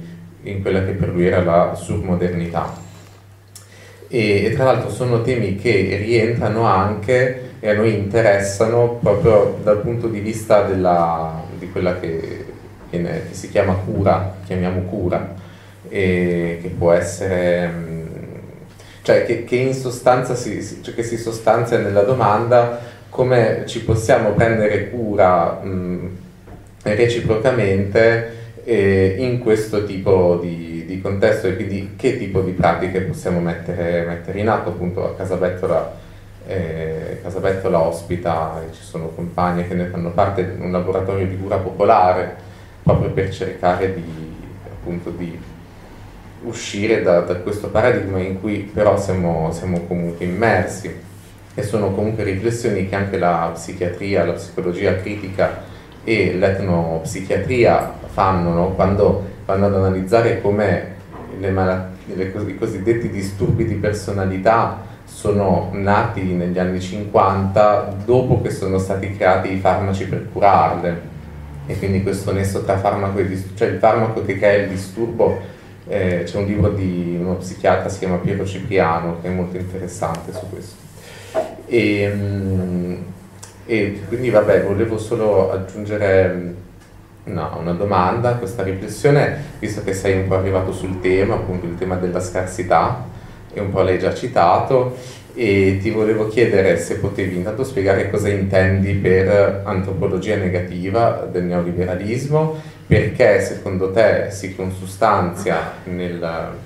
in quella che per lui era la surmodernità. E tra l'altro sono temi che rientrano anche e a noi interessano proprio dal punto di vista di quella che si chiama cura, chiamiamo cura, e che può essere, cioè che in sostanza che si sostanzia nella domanda come ci possiamo prendere cura reciprocamente in questo tipo di contesto, e quindi che tipo di pratiche possiamo mettere in atto. Appunto a Casabettola ospita, ci sono compagne che ne fanno parte di un laboratorio di cura popolare proprio per cercare di uscire da questo paradigma in cui però siamo comunque immersi, e sono comunque riflessioni che anche la psichiatria, la psicologia critica e l'etnopsichiatria fanno, no? Quando vanno ad analizzare come i cosiddetti disturbi di personalità sono nati negli anni 50 dopo che sono stati creati i farmaci per curarle, e quindi questo nesso tra farmaco e disturbo, cioè il farmaco che crea il disturbo, c'è un libro di uno psichiatra, si chiama Piero Cipriano, che è molto interessante su questo. E quindi vabbè, volevo solo aggiungere una domanda a questa riflessione, visto che sei un po' arrivato sul tema, appunto il tema della scarsità, e un po' l'hai già citato, e ti volevo chiedere se potevi intanto spiegare cosa intendi per antropologia negativa del neoliberalismo, perché secondo te si consustanzia nel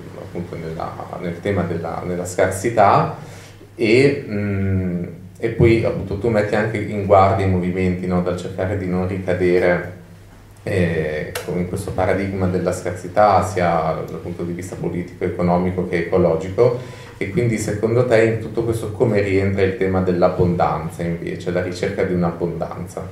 tema della scarsità, e poi appunto tu metti anche in guardia i movimenti, no, dal cercare di non ricadere in questo paradigma della scarsità sia dal punto di vista politico, economico che ecologico, e quindi secondo te in tutto questo come rientra il tema dell'abbondanza invece, la ricerca di un'abbondanza?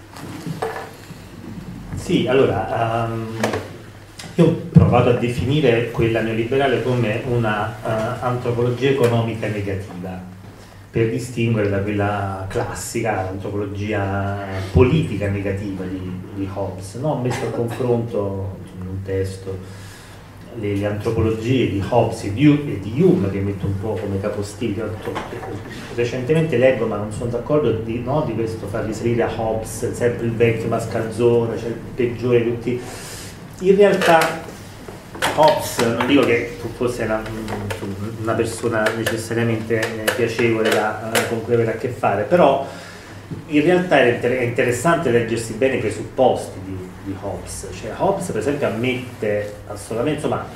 Sì, allora io ho provato a definire quella neoliberale come una antropologia economica negativa, per distinguere da quella classica, l'antropologia politica negativa di Hobbes. No? Ho messo a confronto in un testo le antropologie di Hobbes e di Hume, che metto un po' come capostipite. Recentemente leggo, ma non sono d'accordo, di questo far risalire a Hobbes, sempre il vecchio mascalzone, cioè il peggiore di tutti. In realtà Hobbes, non dico che fosse una persona necessariamente piacevole con cui avere a che fare, però in realtà è interessante leggersi bene i presupposti di Hobbes. Cioè, Hobbes per esempio ammette assolutamente, insomma,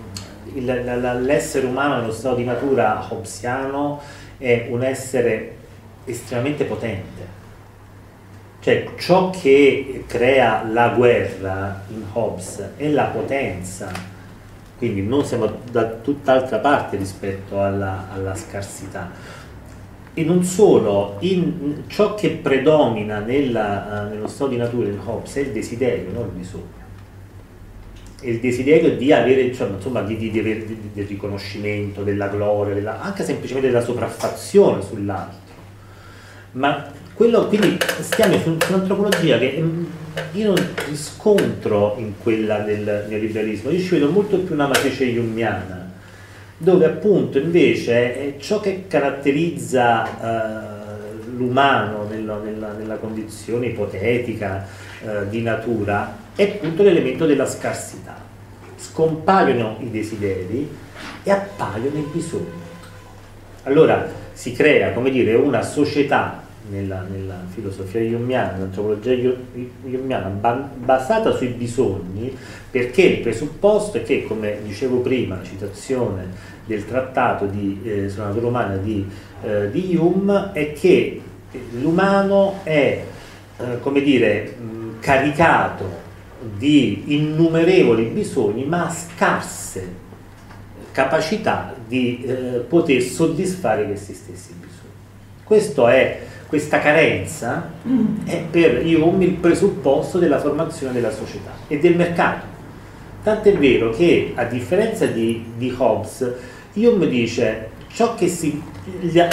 l'essere umano nello stato di natura hobbesiano è un essere estremamente potente. Cioè, ciò che crea la guerra in Hobbes è la potenza. Quindi noi siamo da tutt'altra parte rispetto alla scarsità. E non solo, ciò che predomina nello stato di natura di Hobbes è il desiderio, non il bisogno. È il desiderio di avere, insomma, di avere del riconoscimento, della gloria, anche semplicemente della sopraffazione sull'altro. Ma quindi stiamo su un'antropologia che io non riscontro in quella del neoliberalismo. Io ci vedo molto più una matrice jungiana, dove appunto invece ciò che caratterizza l'umano nella condizione ipotetica di natura è appunto l'elemento della scarsità. Scompaiono i desideri e appaiono i bisogni. Allora si crea, come dire, una società nella filosofia jungiana, nell'antropologia jungiana, basata sui bisogni, perché il presupposto è che, come dicevo prima, la citazione del trattato sulla natura umana di Hume, è che l'umano è, come dire, caricato di innumerevoli bisogni, ma ha scarse capacità di poter soddisfare questi stessi bisogni. Questa carenza è per Hume il presupposto della formazione della società e del mercato. Tant'è vero che, a differenza di Hobbes, Hume dice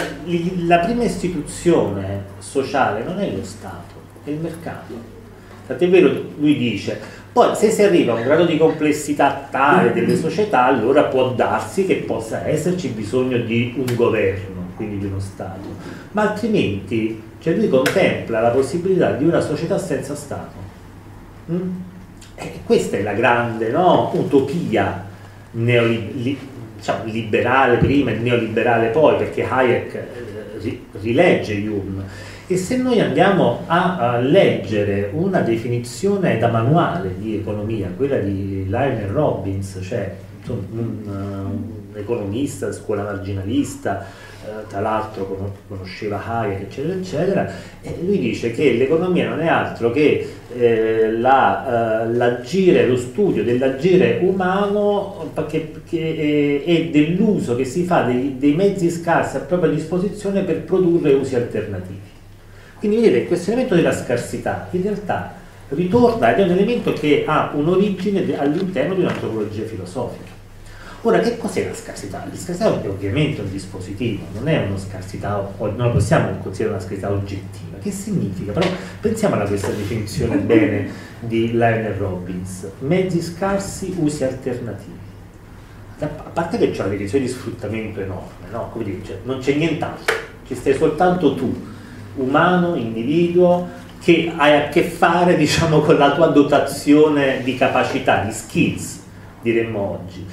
la prima istituzione sociale non è lo Stato, è il mercato. Tant'è vero, lui dice, poi se si arriva a un grado di complessità tale delle società, allora può darsi che possa esserci bisogno di un governo, quindi di uno Stato, ma altrimenti, cioè lui contempla la possibilità di una società senza Stato. Questa è la grande, no, utopia diciamo, liberale prima e neoliberale poi, perché Hayek rilegge Hume. E se noi andiamo a leggere una definizione da manuale di economia, quella di Lionel Robbins, cioè un economista, scuola marginalista, tra l'altro conosceva Hayek, eccetera, eccetera, e lui dice che l'economia non è altro che l'agire, lo studio dell'agire umano e dell'uso che si fa dei mezzi scarsi a propria disposizione per produrre usi alternativi. Quindi vedete, questo elemento della scarsità in realtà ritorna ed è un elemento che ha un'origine all'interno di un'antropologia filosofica. Ora, che cos'è la scarsità? La scarsità è ovviamente un dispositivo, non è una scarsità, non la possiamo considerare una scarsità oggettiva. Che significa? Però pensiamo a questa definizione bene di Lionel Robbins: mezzi scarsi, usi alternativi. A parte che c'è una divisione di sfruttamento enorme, no? Come dire, cioè, non c'è nient'altro, ci stai soltanto tu, umano, individuo, che hai a che fare, diciamo, con la tua dotazione di capacità, di skills, diremmo oggi.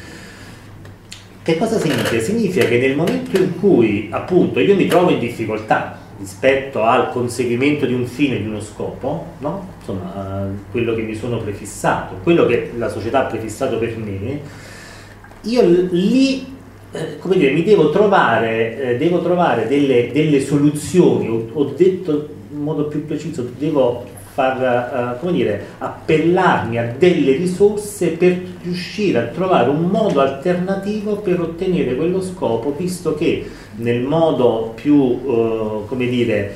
Che cosa significa? Significa che nel momento in cui appunto io mi trovo in difficoltà rispetto al conseguimento di un fine, di uno scopo, no? Insomma, quello che mi sono prefissato, quello che la società ha prefissato per me, io lì, come dire, mi devo trovare delle soluzioni, ho detto in modo più preciso, devo come dire, appellarmi a delle risorse per riuscire a trovare un modo alternativo per ottenere quello scopo, visto che nel modo più come dire,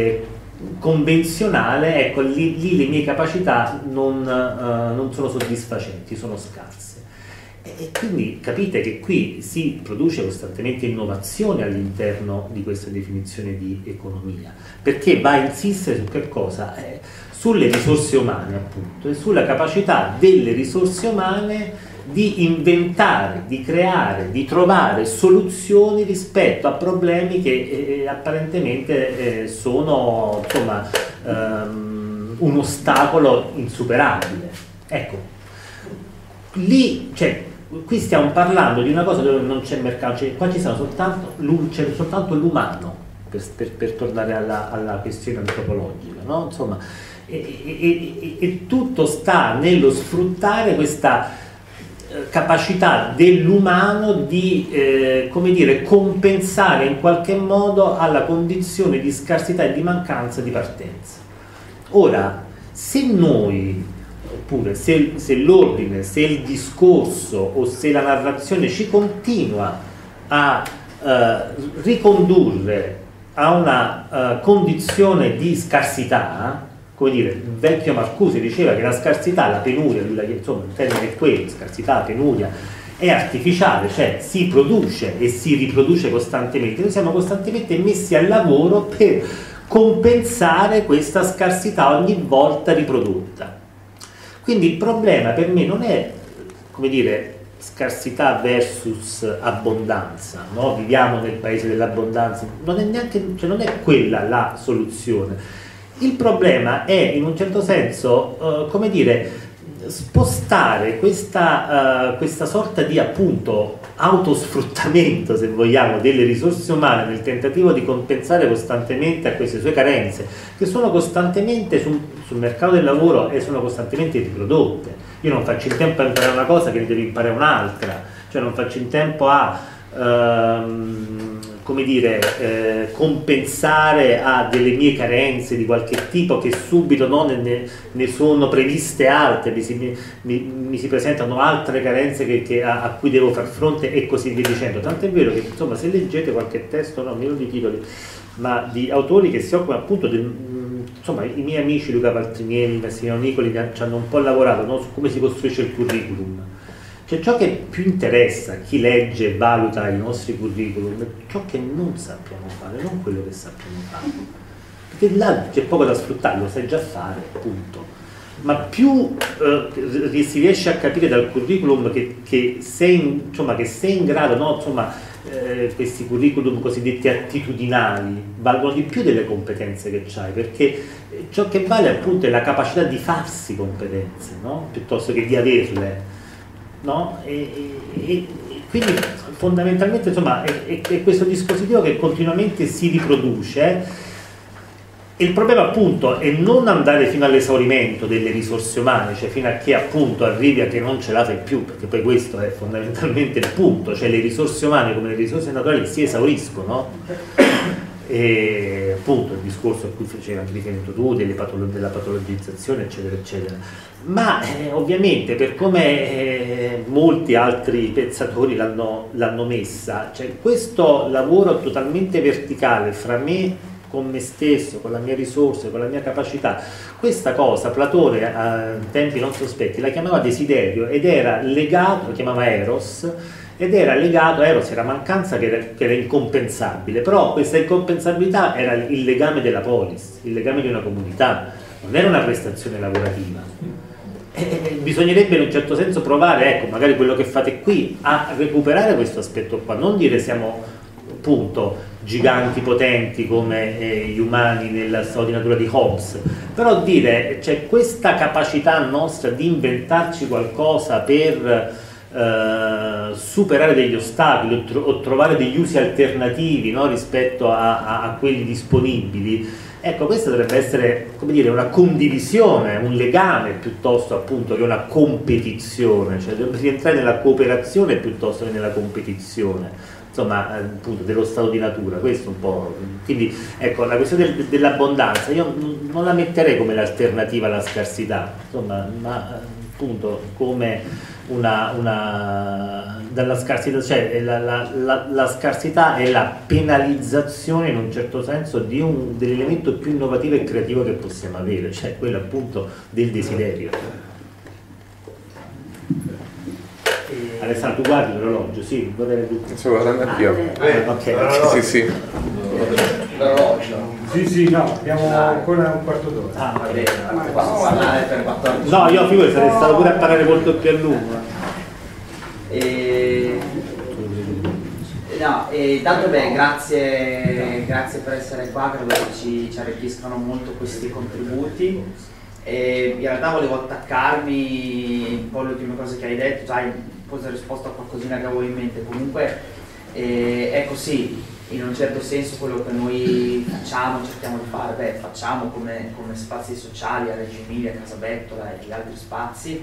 convenzionale, ecco, lì le mie capacità non sono soddisfacenti, sono scarse. E quindi capite che qui si produce costantemente innovazione all'interno di questa definizione di economia, perché va a insistere su che cosa? Sulle risorse umane, appunto, e sulla capacità delle risorse umane di inventare, di creare, di trovare soluzioni rispetto a problemi che apparentemente sono, insomma, un ostacolo insuperabile. Ecco, lì, cioè, qui stiamo parlando di una cosa dove non c'è mercato, cioè, qua c'è soltanto l'umano, per tornare alla questione antropologica, no? Insomma, e tutto sta nello sfruttare questa capacità dell'umano di come dire, compensare in qualche modo alla condizione di scarsità e di mancanza di partenza. Ora, se noi, oppure se l'ordine, se il discorso o se la narrazione ci continua a ricondurre a una condizione di scarsità, come dire, il vecchio Marcuse diceva che la scarsità, la penuria, insomma il termine è quello, scarsità, penuria, è artificiale, cioè si produce e si riproduce costantemente. Noi siamo costantemente messi al lavoro per compensare questa scarsità ogni volta riprodotta. Quindi il problema per me non è, come dire, scarsità versus abbondanza, no? Viviamo nel paese dell'abbondanza, non è neanche, cioè non è quella la soluzione. Il problema è, in un certo senso, come dire, spostare questa sorta di, appunto, autosfruttamento, se vogliamo, delle risorse umane nel tentativo di compensare costantemente a queste sue carenze, che sono costantemente sul mercato del lavoro e sono costantemente riprodotte. Io non faccio in tempo a imparare una cosa che ne devo imparare un'altra, cioè non faccio in tempo a come dire, compensare a delle mie carenze di qualche tipo che subito ne sono previste altre, mi si presentano altre carenze a cui devo far fronte e così via dicendo. Tant'è vero che, insomma, se leggete qualche testo, non mi ricordo i titoli, ma di autori che si occupano appunto insomma, i miei amici Luca Paltrinieri, Massimiliano Nicoli ci hanno un po' lavorato, no, su come si costruisce il curriculum. Cioè, ciò che più interessa a chi legge e valuta i nostri curriculum è ciò che non sappiamo fare, non quello che sappiamo fare. Perché là c'è poco da sfruttare, lo sai già fare, punto. ma più si riesce a capire dal curriculum che sei in grado, no? Insomma, questi curriculum cosiddetti attitudinali valgono di più delle competenze che c'hai, perché ciò che vale appunto è la capacità di farsi competenze, no? Piuttosto che di averle, no? E quindi fondamentalmente insomma è questo dispositivo che continuamente si riproduce. Il problema appunto è non andare fino all'esaurimento delle risorse umane, cioè fino a che appunto arrivi a che non ce la fai più, perché poi questo è fondamentalmente il punto, cioè le risorse umane come le risorse naturali si esauriscono, e appunto il discorso a cui faceva anche riferimento tu, della patologizzazione eccetera eccetera, ma ovviamente per come molti altri pensatori l'hanno messa, cioè questo lavoro totalmente verticale fra me con me stesso, con la mia risorsa, con la mia capacità, questa cosa Platone a tempi non sospetti la chiamava desiderio ed era legato, la chiamava Eros, ed era legato, Eros era mancanza che era incompensabile, però questa incompensabilità era il legame della polis, il legame di una comunità, non era una prestazione lavorativa. Bisognerebbe in un certo senso provare, ecco, magari quello che fate qui, a recuperare questo aspetto qua, non dire siamo appunto giganti potenti come gli umani nella storia di natura di Hobbes, però dire c'è questa capacità nostra di inventarci qualcosa per superare degli ostacoli o trovare degli usi alternativi, no, rispetto a quelli disponibili. Ecco, questa dovrebbe essere, come dire, una condivisione, un legame piuttosto appunto che una competizione, cioè dovrebbe rientrare nella cooperazione piuttosto che nella competizione, insomma, appunto dello stato di natura, questo un po'. Quindi ecco, la questione dell'abbondanza io non la metterei come l'alternativa alla scarsità, insomma, ma appunto come dalla scarsità, cioè la scarsità è la penalizzazione in un certo senso dell'elemento più innovativo e creativo che possiamo avere, cioè quello appunto del desiderio. Alessandro, tu guardi l'orologio? Sì, sto guardando anch'io. Ok. Sì. L'orologio. Sì, no, abbiamo ancora un quarto d'ora. Va bene, possiamo parlare per 14 No, io figurati sarei stato pure a parlare molto più a lungo. Tanto grazie per essere qua, credo che ci arricchiscano molto questi contributi. In realtà volevo attaccarmi un po' alle ultime cose che hai detto, già hai forse risposto a qualcosina che avevo in mente. Comunque è così, in un certo senso quello che noi facciamo, cerchiamo di fare, facciamo come spazi sociali a Reggio Emilia, a Casabettola e gli altri spazi,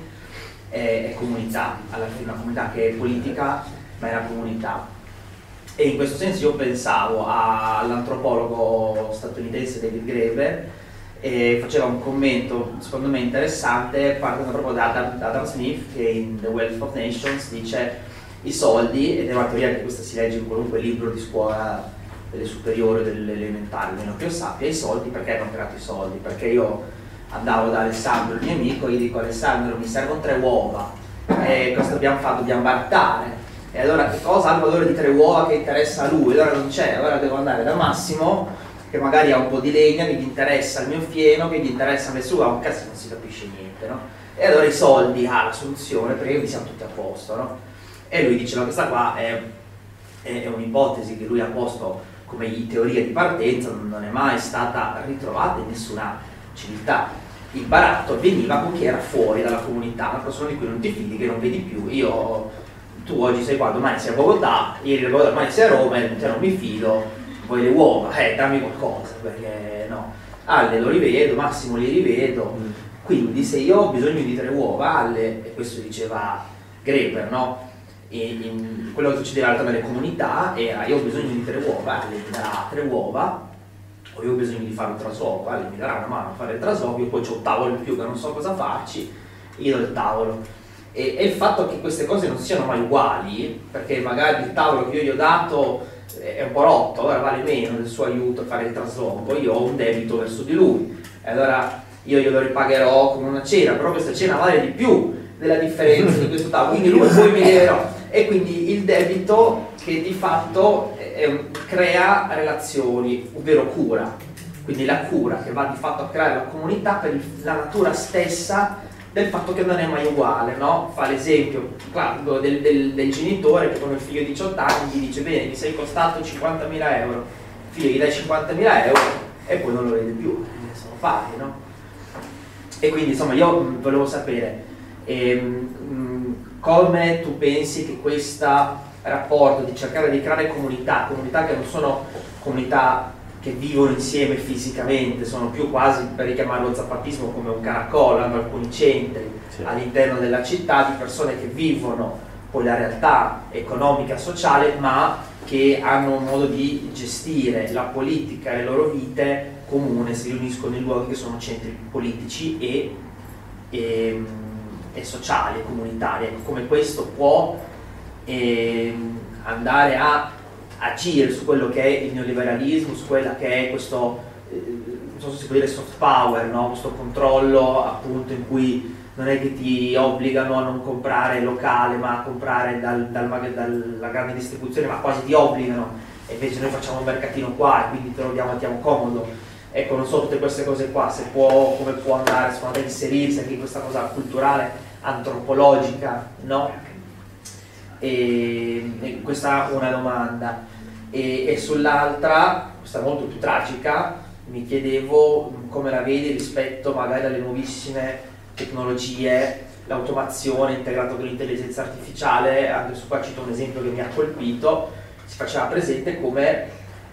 è comunità, alla fine una comunità che è politica ma è una comunità. E in questo senso io pensavo all'antropologo statunitense David Graeber, e faceva un commento secondo me interessante partendo proprio da Adam Smith, che in The Wealth of Nations dice i soldi, ed è una teoria che questa si legge in qualunque libro di scuola delle superiori o delle elementari, meno che io sappia, i soldi, perché hanno creato i soldi? Perché io andavo da Alessandro, il mio amico, e gli dico: Alessandro, mi servono 3 uova, e cosa abbiamo fatto? Dobbiamo barattare, e allora che cosa ha il valore di 3 uova che interessa a lui? Allora non c'è, allora devo andare da Massimo che magari ha un po' di legna, che gli interessa il mio fieno, che gli interessa le sue, un cazzo non si capisce niente, no? E allora i soldi la soluzione, perché così siamo tutti a posto, no? E lui dice: no, questa qua è un'ipotesi che lui ha posto come teoria di partenza, non è mai stata ritrovata in nessuna civiltà. Il baratto avveniva con chi era fuori dalla comunità, una persona di cui non ti fidi, che non vedi più. Tu oggi sei qua, domani sei a Bogotà, ieri a Bogotà, domani sei a Roma, cioè non mi fido. Vuoi le uova? Dammi qualcosa, perché no. Alle lo rivedo, Massimo li rivedo. Quindi se io ho bisogno di 3 uova, Alle, e questo diceva Graeber, no? Quello che succedeva altre nelle comunità era: io ho bisogno di 3 uova, Alle mi darà 3 uova, o io ho bisogno di fare un trasloco, Alle mi darà una mano a fare il trasloco, poi c'ho un tavolo in più che non so cosa farci, io do il tavolo. E il fatto che queste cose non siano mai uguali, perché magari il tavolo che io gli ho dato è un po' rotto, allora vale meno del suo aiuto a fare il trasloco, io ho un debito verso di lui, e allora io glielo ripagherò con una cena, però questa cena vale di più della differenza di questo tavolo, quindi lui poi mi deve, e quindi il debito che di fatto crea relazioni, ovvero cura, quindi la cura che va di fatto a creare la comunità per la natura stessa del fatto che non è mai uguale, no? Fa l'esempio classico del genitore che con il figlio di 18 anni gli dice: bene, mi sei costato 50.000 euro, il figlio gli dai 50.000 euro e poi non lo vede più, sono pari, no? E quindi insomma io volevo sapere come tu pensi che questo rapporto di cercare di creare comunità che non sono comunità che vivono insieme fisicamente, sono più quasi, per richiamarlo zapatismo, come un caracol, hanno alcuni centri all'interno della città di persone che vivono poi la realtà economica, sociale, ma che hanno un modo di gestire la politica e le loro vite comune, si riuniscono in luoghi che sono centri politici e sociali e comunitari. Come questo può andare a agire su quello che è il neoliberalismo, su quella che è questo, non so se si può dire soft power, no? Questo controllo appunto in cui non è che ti obbligano a non comprare locale ma a comprare dalla grande distribuzione, ma quasi ti obbligano, e invece noi facciamo un mercatino qua e quindi te lo mettiamo comodo. Ecco, non so, tutte queste cose qua, se può, come può andare secondo te inserirsi anche in questa cosa culturale, antropologica, no? E questa è una domanda. E sull'altra, questa molto più tragica, mi chiedevo come la vedi rispetto magari alle nuovissime tecnologie, l'automazione integrata con l'intelligenza artificiale. Anche su qua cito un esempio che mi ha colpito. Si faceva presente come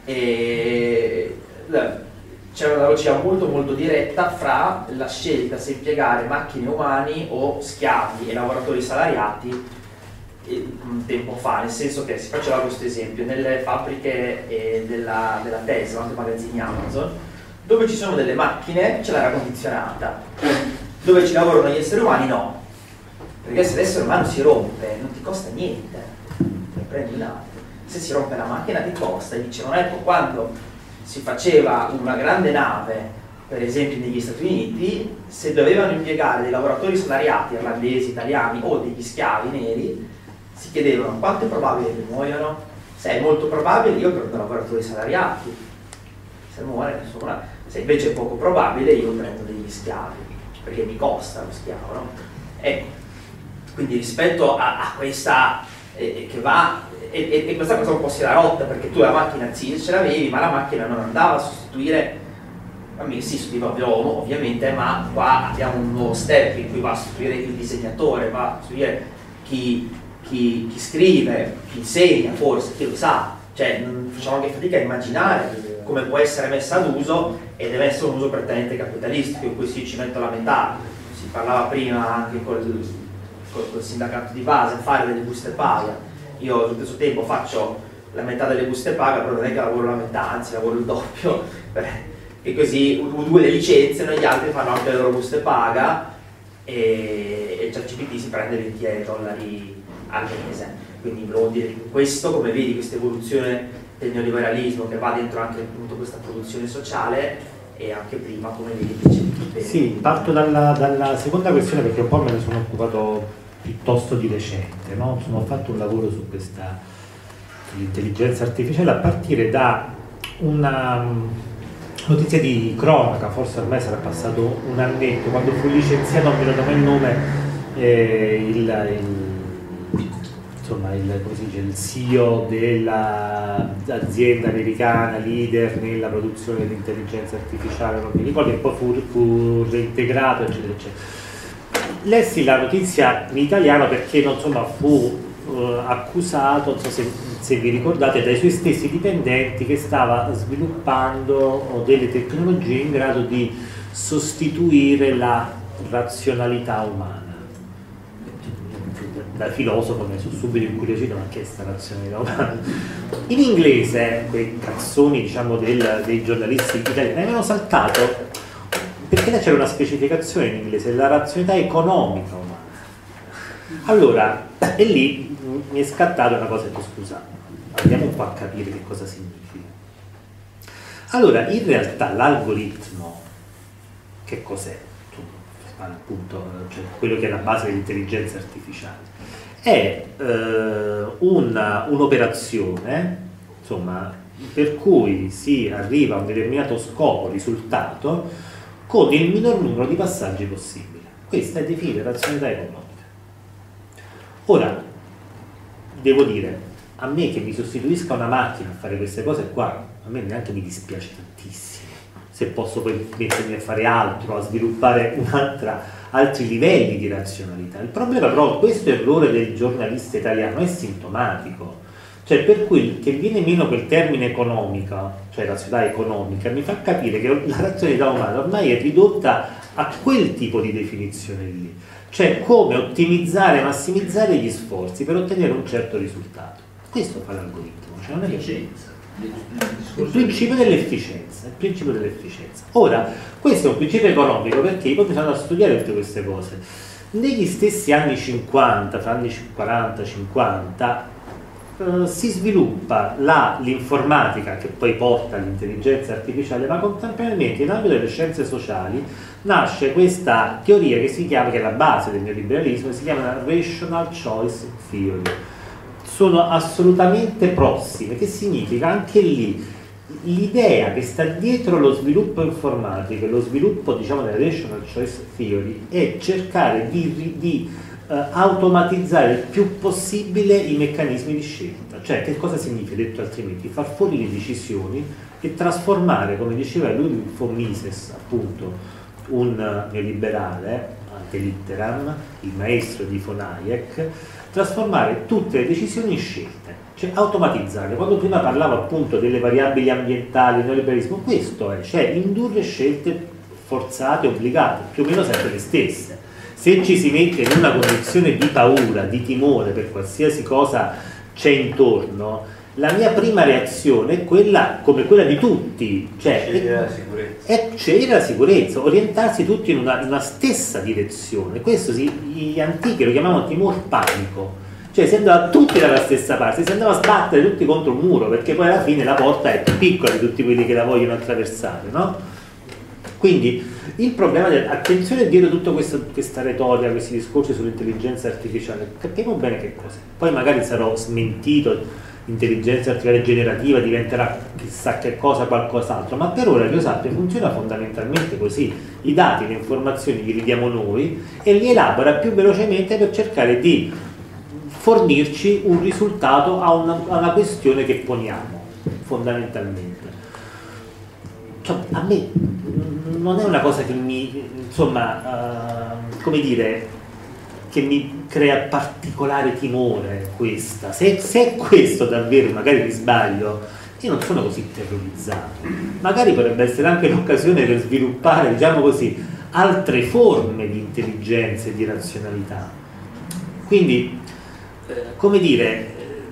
c'era una logica molto molto diretta fra la scelta se impiegare macchine umane o schiavi e lavoratori salariati un tempo fa, nel senso che si faceva questo esempio nelle fabbriche della Tesla, anche magazzini Amazon, dove ci sono delle macchine c'è l'aria condizionata, dove ci lavorano gli esseri umani no, perché se l'essere umano si rompe non ti costa niente, ne prendi un altro. Se si rompe la macchina ti costa. E dicevano, ecco, quando si faceva una grande nave, per esempio negli Stati Uniti, se dovevano impiegare dei lavoratori salariati irlandesi, italiani o degli schiavi neri, si chiedevano: quanto è probabile che muoiono? Se è molto probabile io prendo lavoratori salariati, se muore nessuno. Se invece è poco probabile io prendo degli schiavi, perché mi costa lo schiavo, no? E quindi rispetto a questa che va, e questa cosa un po' si era rotta, perché tu la macchina sì ce l'avevi, ma la macchina non andava a sostituire, sì, sostituiva ovviamente, ma qua abbiamo un nuovo step in cui va a sostituire il disegnatore, va a sostituire chi scrive, chi insegna, forse, chi lo sa. Cioè facciamo anche fatica a immaginare come può essere messa ad uso, e deve essere un uso prettamente capitalistico, in cui si ci metto la metà. Si parlava prima anche col sindacato di base, fare delle buste paga. Io allo stesso tempo faccio la metà delle buste paga, però non è che lavoro la metà, anzi lavoro il doppio, e così due le licenziano e gli altri fanno anche le loro buste paga, e ChatGPT si prende $20 al mese. Quindi volevo dire questo, come vedi questa evoluzione del neoliberalismo che va dentro anche appunto questa produzione sociale, e anche prima come vedi che c'è. Sì, parto dalla seconda questione, perché un po' me ne sono occupato piuttosto di recente, no? Ho fatto un lavoro su questa intelligenza artificiale a partire da una notizia di cronaca, forse ormai sarà passato un annetto, quando fu licenziato, non mi ricordo mai il nome, come si dice, il CEO dell'azienda americana leader nella produzione dell'intelligenza artificiale, non mi ricordo, e poi fu reintegrato, eccetera eccetera. Lessi la notizia in italiano perché fu accusato, non so se vi ricordate, dai suoi stessi dipendenti che stava sviluppando delle tecnologie in grado di sostituire la razionalità umana. Da filosofo mi sono subito incuriosito, ma che è sta razionalità umana? In inglese, quei cazzoni dei giornalisti italiani avevano saltato, perché là c'era una specificazione in inglese, la razionalità economica umana. Allora, e lì mi è scattata una cosa, scusa, andiamo un po' a capire che cosa significa. Allora, in realtà l'algoritmo, che cos'è? Appunto, cioè quello che è la base dell'intelligenza artificiale, è un'operazione, insomma, per cui si arriva a un determinato scopo, risultato, con il minor numero di passaggi possibile. Questa è definita razionalità economica. Ora, devo dire, a me che mi sostituisca una macchina a fare queste cose qua, a me neanche mi dispiace tantissimo, se posso poi mettermi a fare altro, a sviluppare altri livelli di razionalità. Il problema però, questo errore del giornalista italiano è sintomatico, cioè per cui che viene meno quel termine economica, cioè razionalità economica, mi fa capire che la razionalità umana ormai è ridotta a quel tipo di definizione lì, cioè come ottimizzare, massimizzare gli sforzi per ottenere un certo risultato. Questo fa l'algoritmo, cioè non è che... il principio dell'efficienza, il principio dell'efficienza. Ora, questo è un principio economico perché poi bisogna studiare tutte queste cose. Negli stessi anni 50, fra anni 40-50, si sviluppa l'informatica che poi porta all'intelligenza artificiale, ma contemporaneamente in ambito delle scienze sociali nasce questa teoria che si chiama, che è la base del neoliberalismo, che si chiama Rational Choice Theory. Sono assolutamente prossime, che significa anche lì l'idea che sta dietro lo sviluppo informatico e lo sviluppo, diciamo, della Rational Choice Theory è cercare di automatizzare il più possibile i meccanismi di scelta. Cioè, che cosa significa, detto altrimenti? Far fuori le decisioni e trasformare, come diceva Ludwig von Mises, appunto un neoliberale, ante litteram, il maestro di von Hayek, trasformare tutte le decisioni in scelte, cioè automatizzare. Quando prima parlavo appunto delle variabili ambientali, del neoliberismo, questo è, cioè indurre scelte forzate, obbligate, più o meno sempre le stesse. Se ci si mette in una condizione di paura, di timore per qualsiasi cosa c'è intorno, la mia prima reazione è quella, come quella di tutti, cioè scegliere la sicurezza, orientarsi tutti in una stessa direzione. Questo gli antichi lo chiamavano timor panico, cioè si andava tutti dalla stessa parte, si andava a sbattere tutti contro un muro, perché poi alla fine la porta è più piccola di tutti quelli che la vogliono attraversare, no? Quindi il problema attenzione dietro tutta questa retorica, questi discorsi sull'intelligenza artificiale, capiamo bene che cosa. Poi magari sarò smentito, l'intelligenza artificiale generativa diventerà chissà che cosa, qualcos'altro, ma per ora che io sappia funziona fondamentalmente così: i dati, le informazioni li ridiamo noi e li elabora più velocemente per cercare di fornirci un risultato a una questione che poniamo, fondamentalmente. Cioè, a me non è una cosa che mi, insomma, come dire, che mi crea particolare timore questa. Se è questo davvero, magari mi sbaglio, io non sono così terrorizzato. Magari potrebbe essere anche l'occasione per sviluppare, diciamo così, altre forme di intelligenza e di razionalità. Quindi, come dire,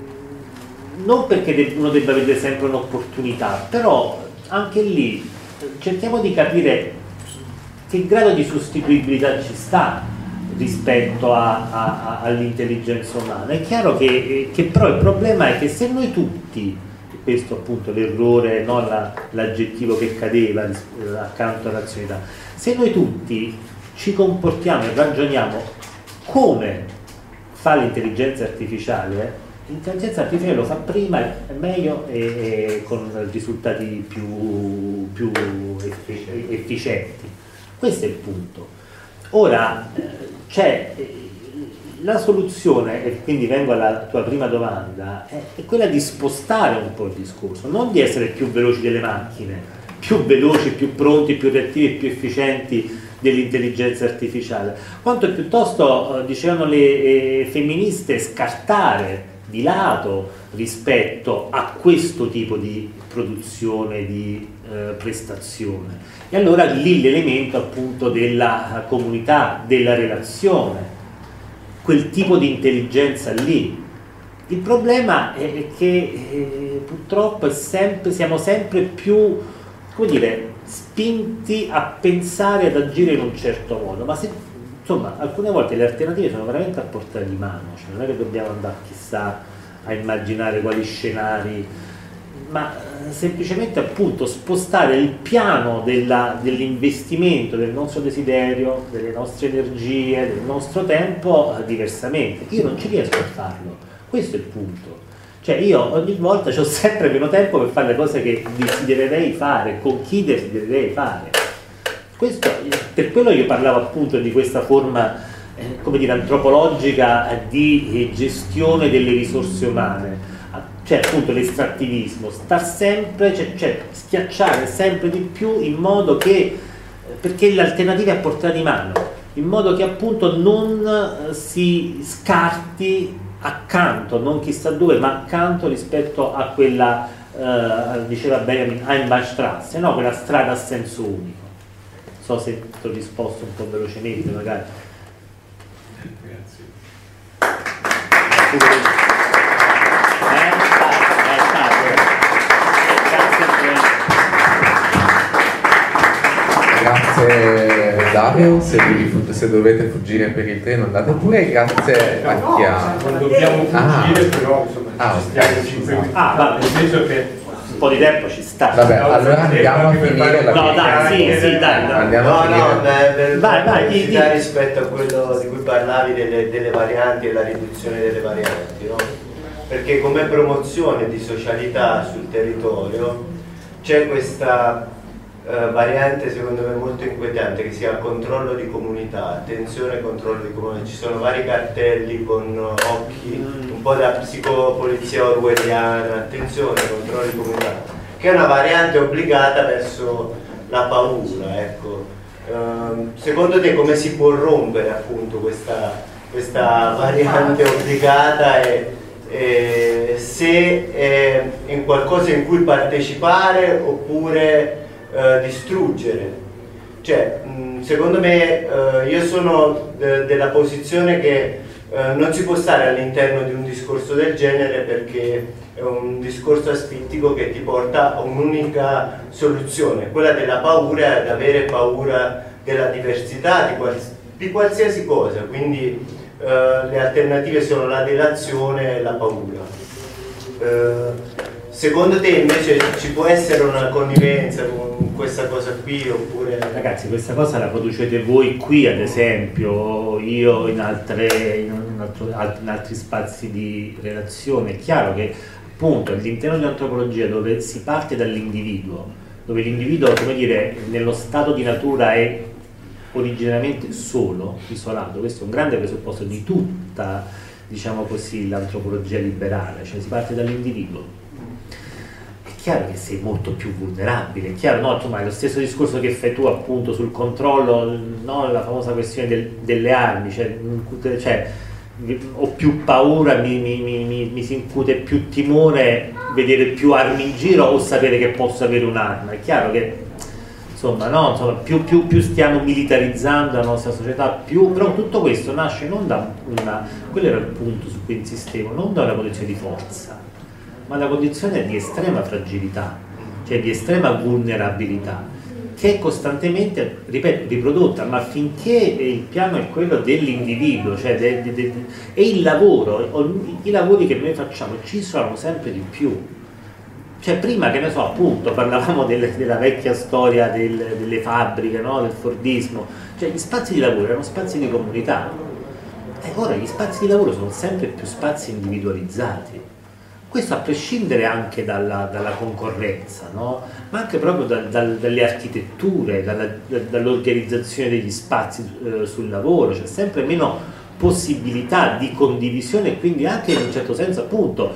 non perché uno debba vedere sempre un'opportunità, però anche lì cerchiamo di capire che grado di sostituibilità ci sta rispetto all'intelligenza umana. È chiaro che però il problema è che se noi tutti, questo appunto l'errore, no, l'aggettivo che cadeva accanto alla razionalità, se noi tutti ci comportiamo e ragioniamo come fa l'intelligenza artificiale, l'intelligenza artificiale lo fa prima, è meglio e con risultati più efficienti. Questo è il punto. Ora, c'è la soluzione, e quindi vengo alla tua prima domanda, è quella di spostare un po' il discorso, non di essere più veloci delle macchine, più veloci, più pronti, più reattivi e più efficienti dell'intelligenza artificiale, quanto piuttosto, dicevano le femministe, scartare di lato rispetto a questo tipo di produzione, di prestazione. E allora lì l'elemento appunto della comunità, della relazione, quel tipo di intelligenza lì. Il problema è che purtroppo siamo sempre più, come dire, spinti a pensare, ad agire in un certo modo, ma insomma, alcune volte le alternative sono veramente a portata di mano, cioè non è che dobbiamo andare chissà a immaginare quali scenari, ma semplicemente appunto spostare il piano dell'investimento del nostro desiderio, delle nostre energie, del nostro tempo diversamente. Io non ci riesco a farlo, questo è il punto. Cioè io ogni volta ho sempre meno tempo per fare le cose che desidererei fare, con chi desidererei fare. Questo, per quello io parlavo appunto di questa forma, come dire, antropologica di gestione delle risorse umane, cioè appunto l'estrattivismo, star sempre, cioè schiacciare sempre di più in modo che, perché l'alternativa è a portata di mano, in modo che appunto non si scarti accanto, non chissà dove, ma accanto rispetto a quella, diceva Benjamin, Einbahnstraße, no? Quella strada a senso unico. Non so se ti ho risposto un po' velocemente, magari. Grazie. Grazie Dario, se dovete fuggire per il treno andate pure, grazie a Chiara. Non dobbiamo fuggire, però insomma ci stiamo 5 minuti. Nel senso che un po' di tempo ci sta. Vabbè, allora andiamo a finire la no, dai, sì, dai. Andiamo a finire. Vai, rispetto a quello di cui parlavi delle varianti e la riduzione delle varianti, no? Perché come promozione di socialità sul territorio c'è questa variante secondo me molto inquietante che si chiama controllo di comunità. Attenzione, controllo di comunità, ci sono vari cartelli con occhi un po' da psicopolizia orwelliana, attenzione, controllo di comunità, che è una variante obbligata verso la paura, ecco. Secondo te come si può rompere appunto questa variante obbligata e se è in qualcosa in cui partecipare oppure distruggere? Cioè, secondo me io sono della posizione che non si può stare all'interno di un discorso del genere, perché è un discorso asfittico che ti porta a un'unica soluzione, quella della paura, ad avere paura della diversità, di qualsiasi cosa. Quindi le alternative sono la delazione e la paura. Secondo te invece ci può essere una connivenza con questa cosa qui oppure... Ragazzi, questa cosa la producete voi qui ad esempio, io in altri spazi di relazione. È chiaro che appunto all'interno di un'antropologia dove si parte dall'individuo, dove l'individuo, come dire, nello stato di natura è originariamente solo, isolato, questo è un grande presupposto di tutta, diciamo così, l'antropologia liberale, cioè si parte dall'individuo. È chiaro che sei molto più vulnerabile, è chiaro, no? Insomma, è lo stesso discorso che fai tu appunto sul controllo, no? La famosa questione delle armi, cioè ho più paura, mi si incute più timore vedere più armi in giro o sapere che posso avere un'arma. È chiaro che insomma, no? Insomma, più stiamo militarizzando la nostra società, però tutto questo nasce non da quello era il punto su cui insistevo, non da una condizione di forza, ma da una condizione di estrema fragilità, cioè di estrema vulnerabilità, che è costantemente, ripeto, riprodotta, ma finché il piano è quello dell'individuo, cioè e il lavoro, i lavori che noi facciamo ci isolano sempre di più. Cioè prima, che ne so, appunto, parlavamo della vecchia storia delle fabbriche, no? Del Fordismo, cioè gli spazi di lavoro erano spazi di comunità, e ora gli spazi di lavoro sono sempre più spazi individualizzati. Questo a prescindere anche dalla concorrenza, no? Ma anche proprio dalle architetture, dall'organizzazione degli spazi sul lavoro, c'è sempre meno possibilità di condivisione e quindi anche in un certo senso appunto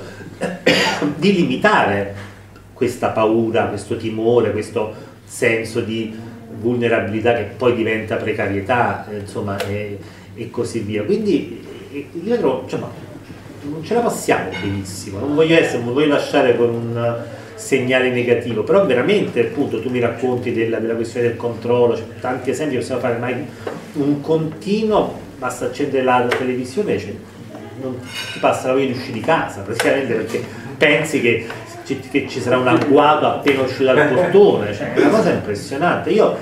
di limitare questa paura, questo timore, questo senso di vulnerabilità che poi diventa precarietà, insomma, e così via. Quindi io trovo, cioè, non ce la passiamo benissimo, non voglio lasciare con un segnale negativo, però veramente appunto tu mi racconti della questione del controllo, cioè, tanti esempi possiamo fare, ma un continuo, basta accendere la televisione, cioè, non ti passa la voglia di uscire di casa praticamente, perché pensi che ci sarà un agguato appena uscito dal portone, cioè è una cosa impressionante. Io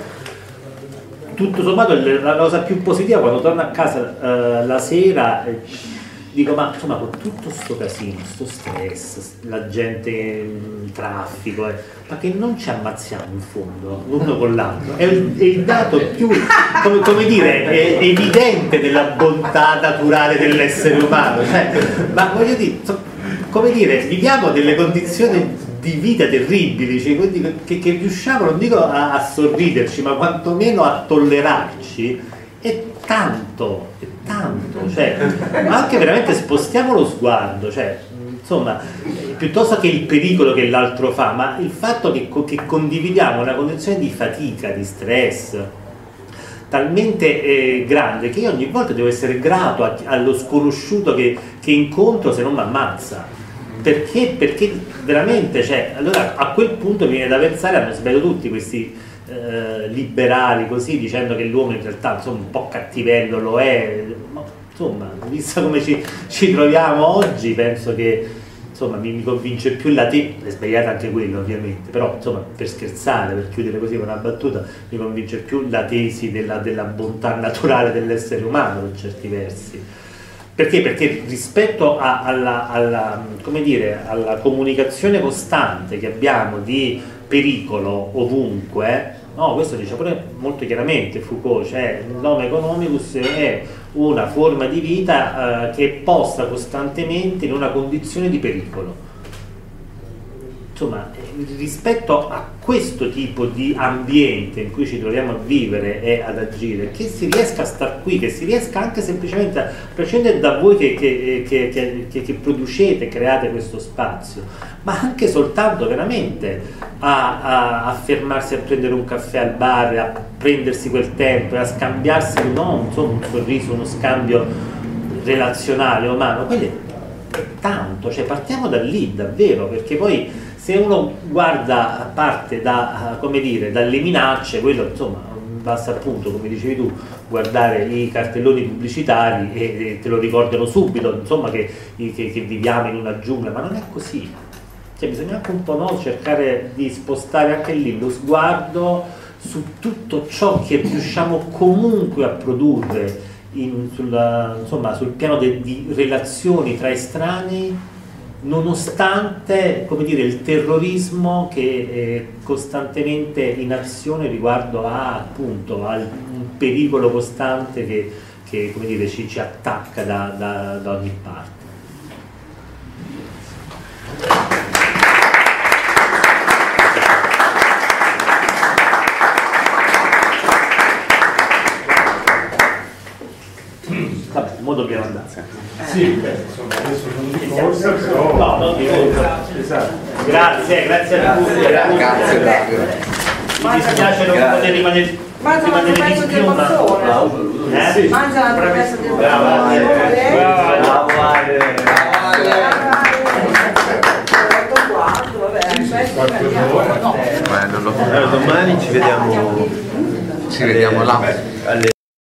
tutto sommato la cosa più positiva quando torno a casa la sera dico, ma insomma con tutto sto casino, sto stress, la gente in traffico, ma che non ci ammazziamo in fondo l'uno con l'altro, è il dato più, come dire, è evidente della bontà naturale dell'essere umano, cioè, ma voglio dire, come dire, viviamo delle condizioni di vita terribili, cioè, che riusciamo, non dico a sorriderci, ma quantomeno a tollerarci, è tanto, cioè, ma anche veramente spostiamo lo sguardo, cioè, insomma, piuttosto che il pericolo che l'altro fa, ma il fatto che condividiamo una condizione di fatica, di stress talmente grande che io ogni volta devo essere grato allo sconosciuto che incontro, se non mi ammazza. Perché veramente, cioè, allora a quel punto viene da pensare, hanno sbagliato tutti questi liberali così, dicendo che l'uomo in realtà, insomma, un po' cattivello lo è, ma insomma, visto come ci troviamo oggi, penso che, insomma, mi convince più la è sbagliata anche quello ovviamente, però insomma, per scherzare, per chiudere così con una battuta, mi convince più la tesi della bontà naturale dell'essere umano per certi versi. Perché? Perché rispetto come dire, alla comunicazione costante che abbiamo di pericolo ovunque, no, questo dice pure molto chiaramente Foucault, cioè l'homo economicus è una forma di vita che è posta costantemente in una condizione di pericolo. Insomma, rispetto a questo tipo di ambiente in cui ci troviamo a vivere e ad agire, che si riesca a star qui, che si riesca anche semplicemente a prescindere da voi che producete, create questo spazio, ma anche soltanto veramente a fermarsi a prendere un caffè al bar, a prendersi quel tempo e a scambiarsi un sorriso, uno scambio relazionale, umano, quello è tanto, cioè partiamo da lì davvero, perché poi se uno guarda a parte come dire, dalle minacce, quello insomma basta appunto, come dicevi tu, guardare i cartelloni pubblicitari e te lo ricordano subito, insomma che viviamo in una giungla, ma non è così. Cioè, bisogna anche un po' cercare di spostare anche lì lo sguardo su tutto ciò che riusciamo comunque a produrre sul piano di relazioni tra estranei, nonostante, come dire, il terrorismo che è costantemente in azione riguardo appunto al pericolo costante che come dire, ci attacca da ogni parte. Vabbè, mo dobbiamo andare. Sì, insomma, adesso non di corsa, però... No, non di corsa. Esatto. Grazie a tutti. Grazie Davide. Mi dispiace non poter rimanere Mangia un altro pezzo di mazzone. Sì. Mangia un altro pezzo di Brava. Domani ci vediamo là.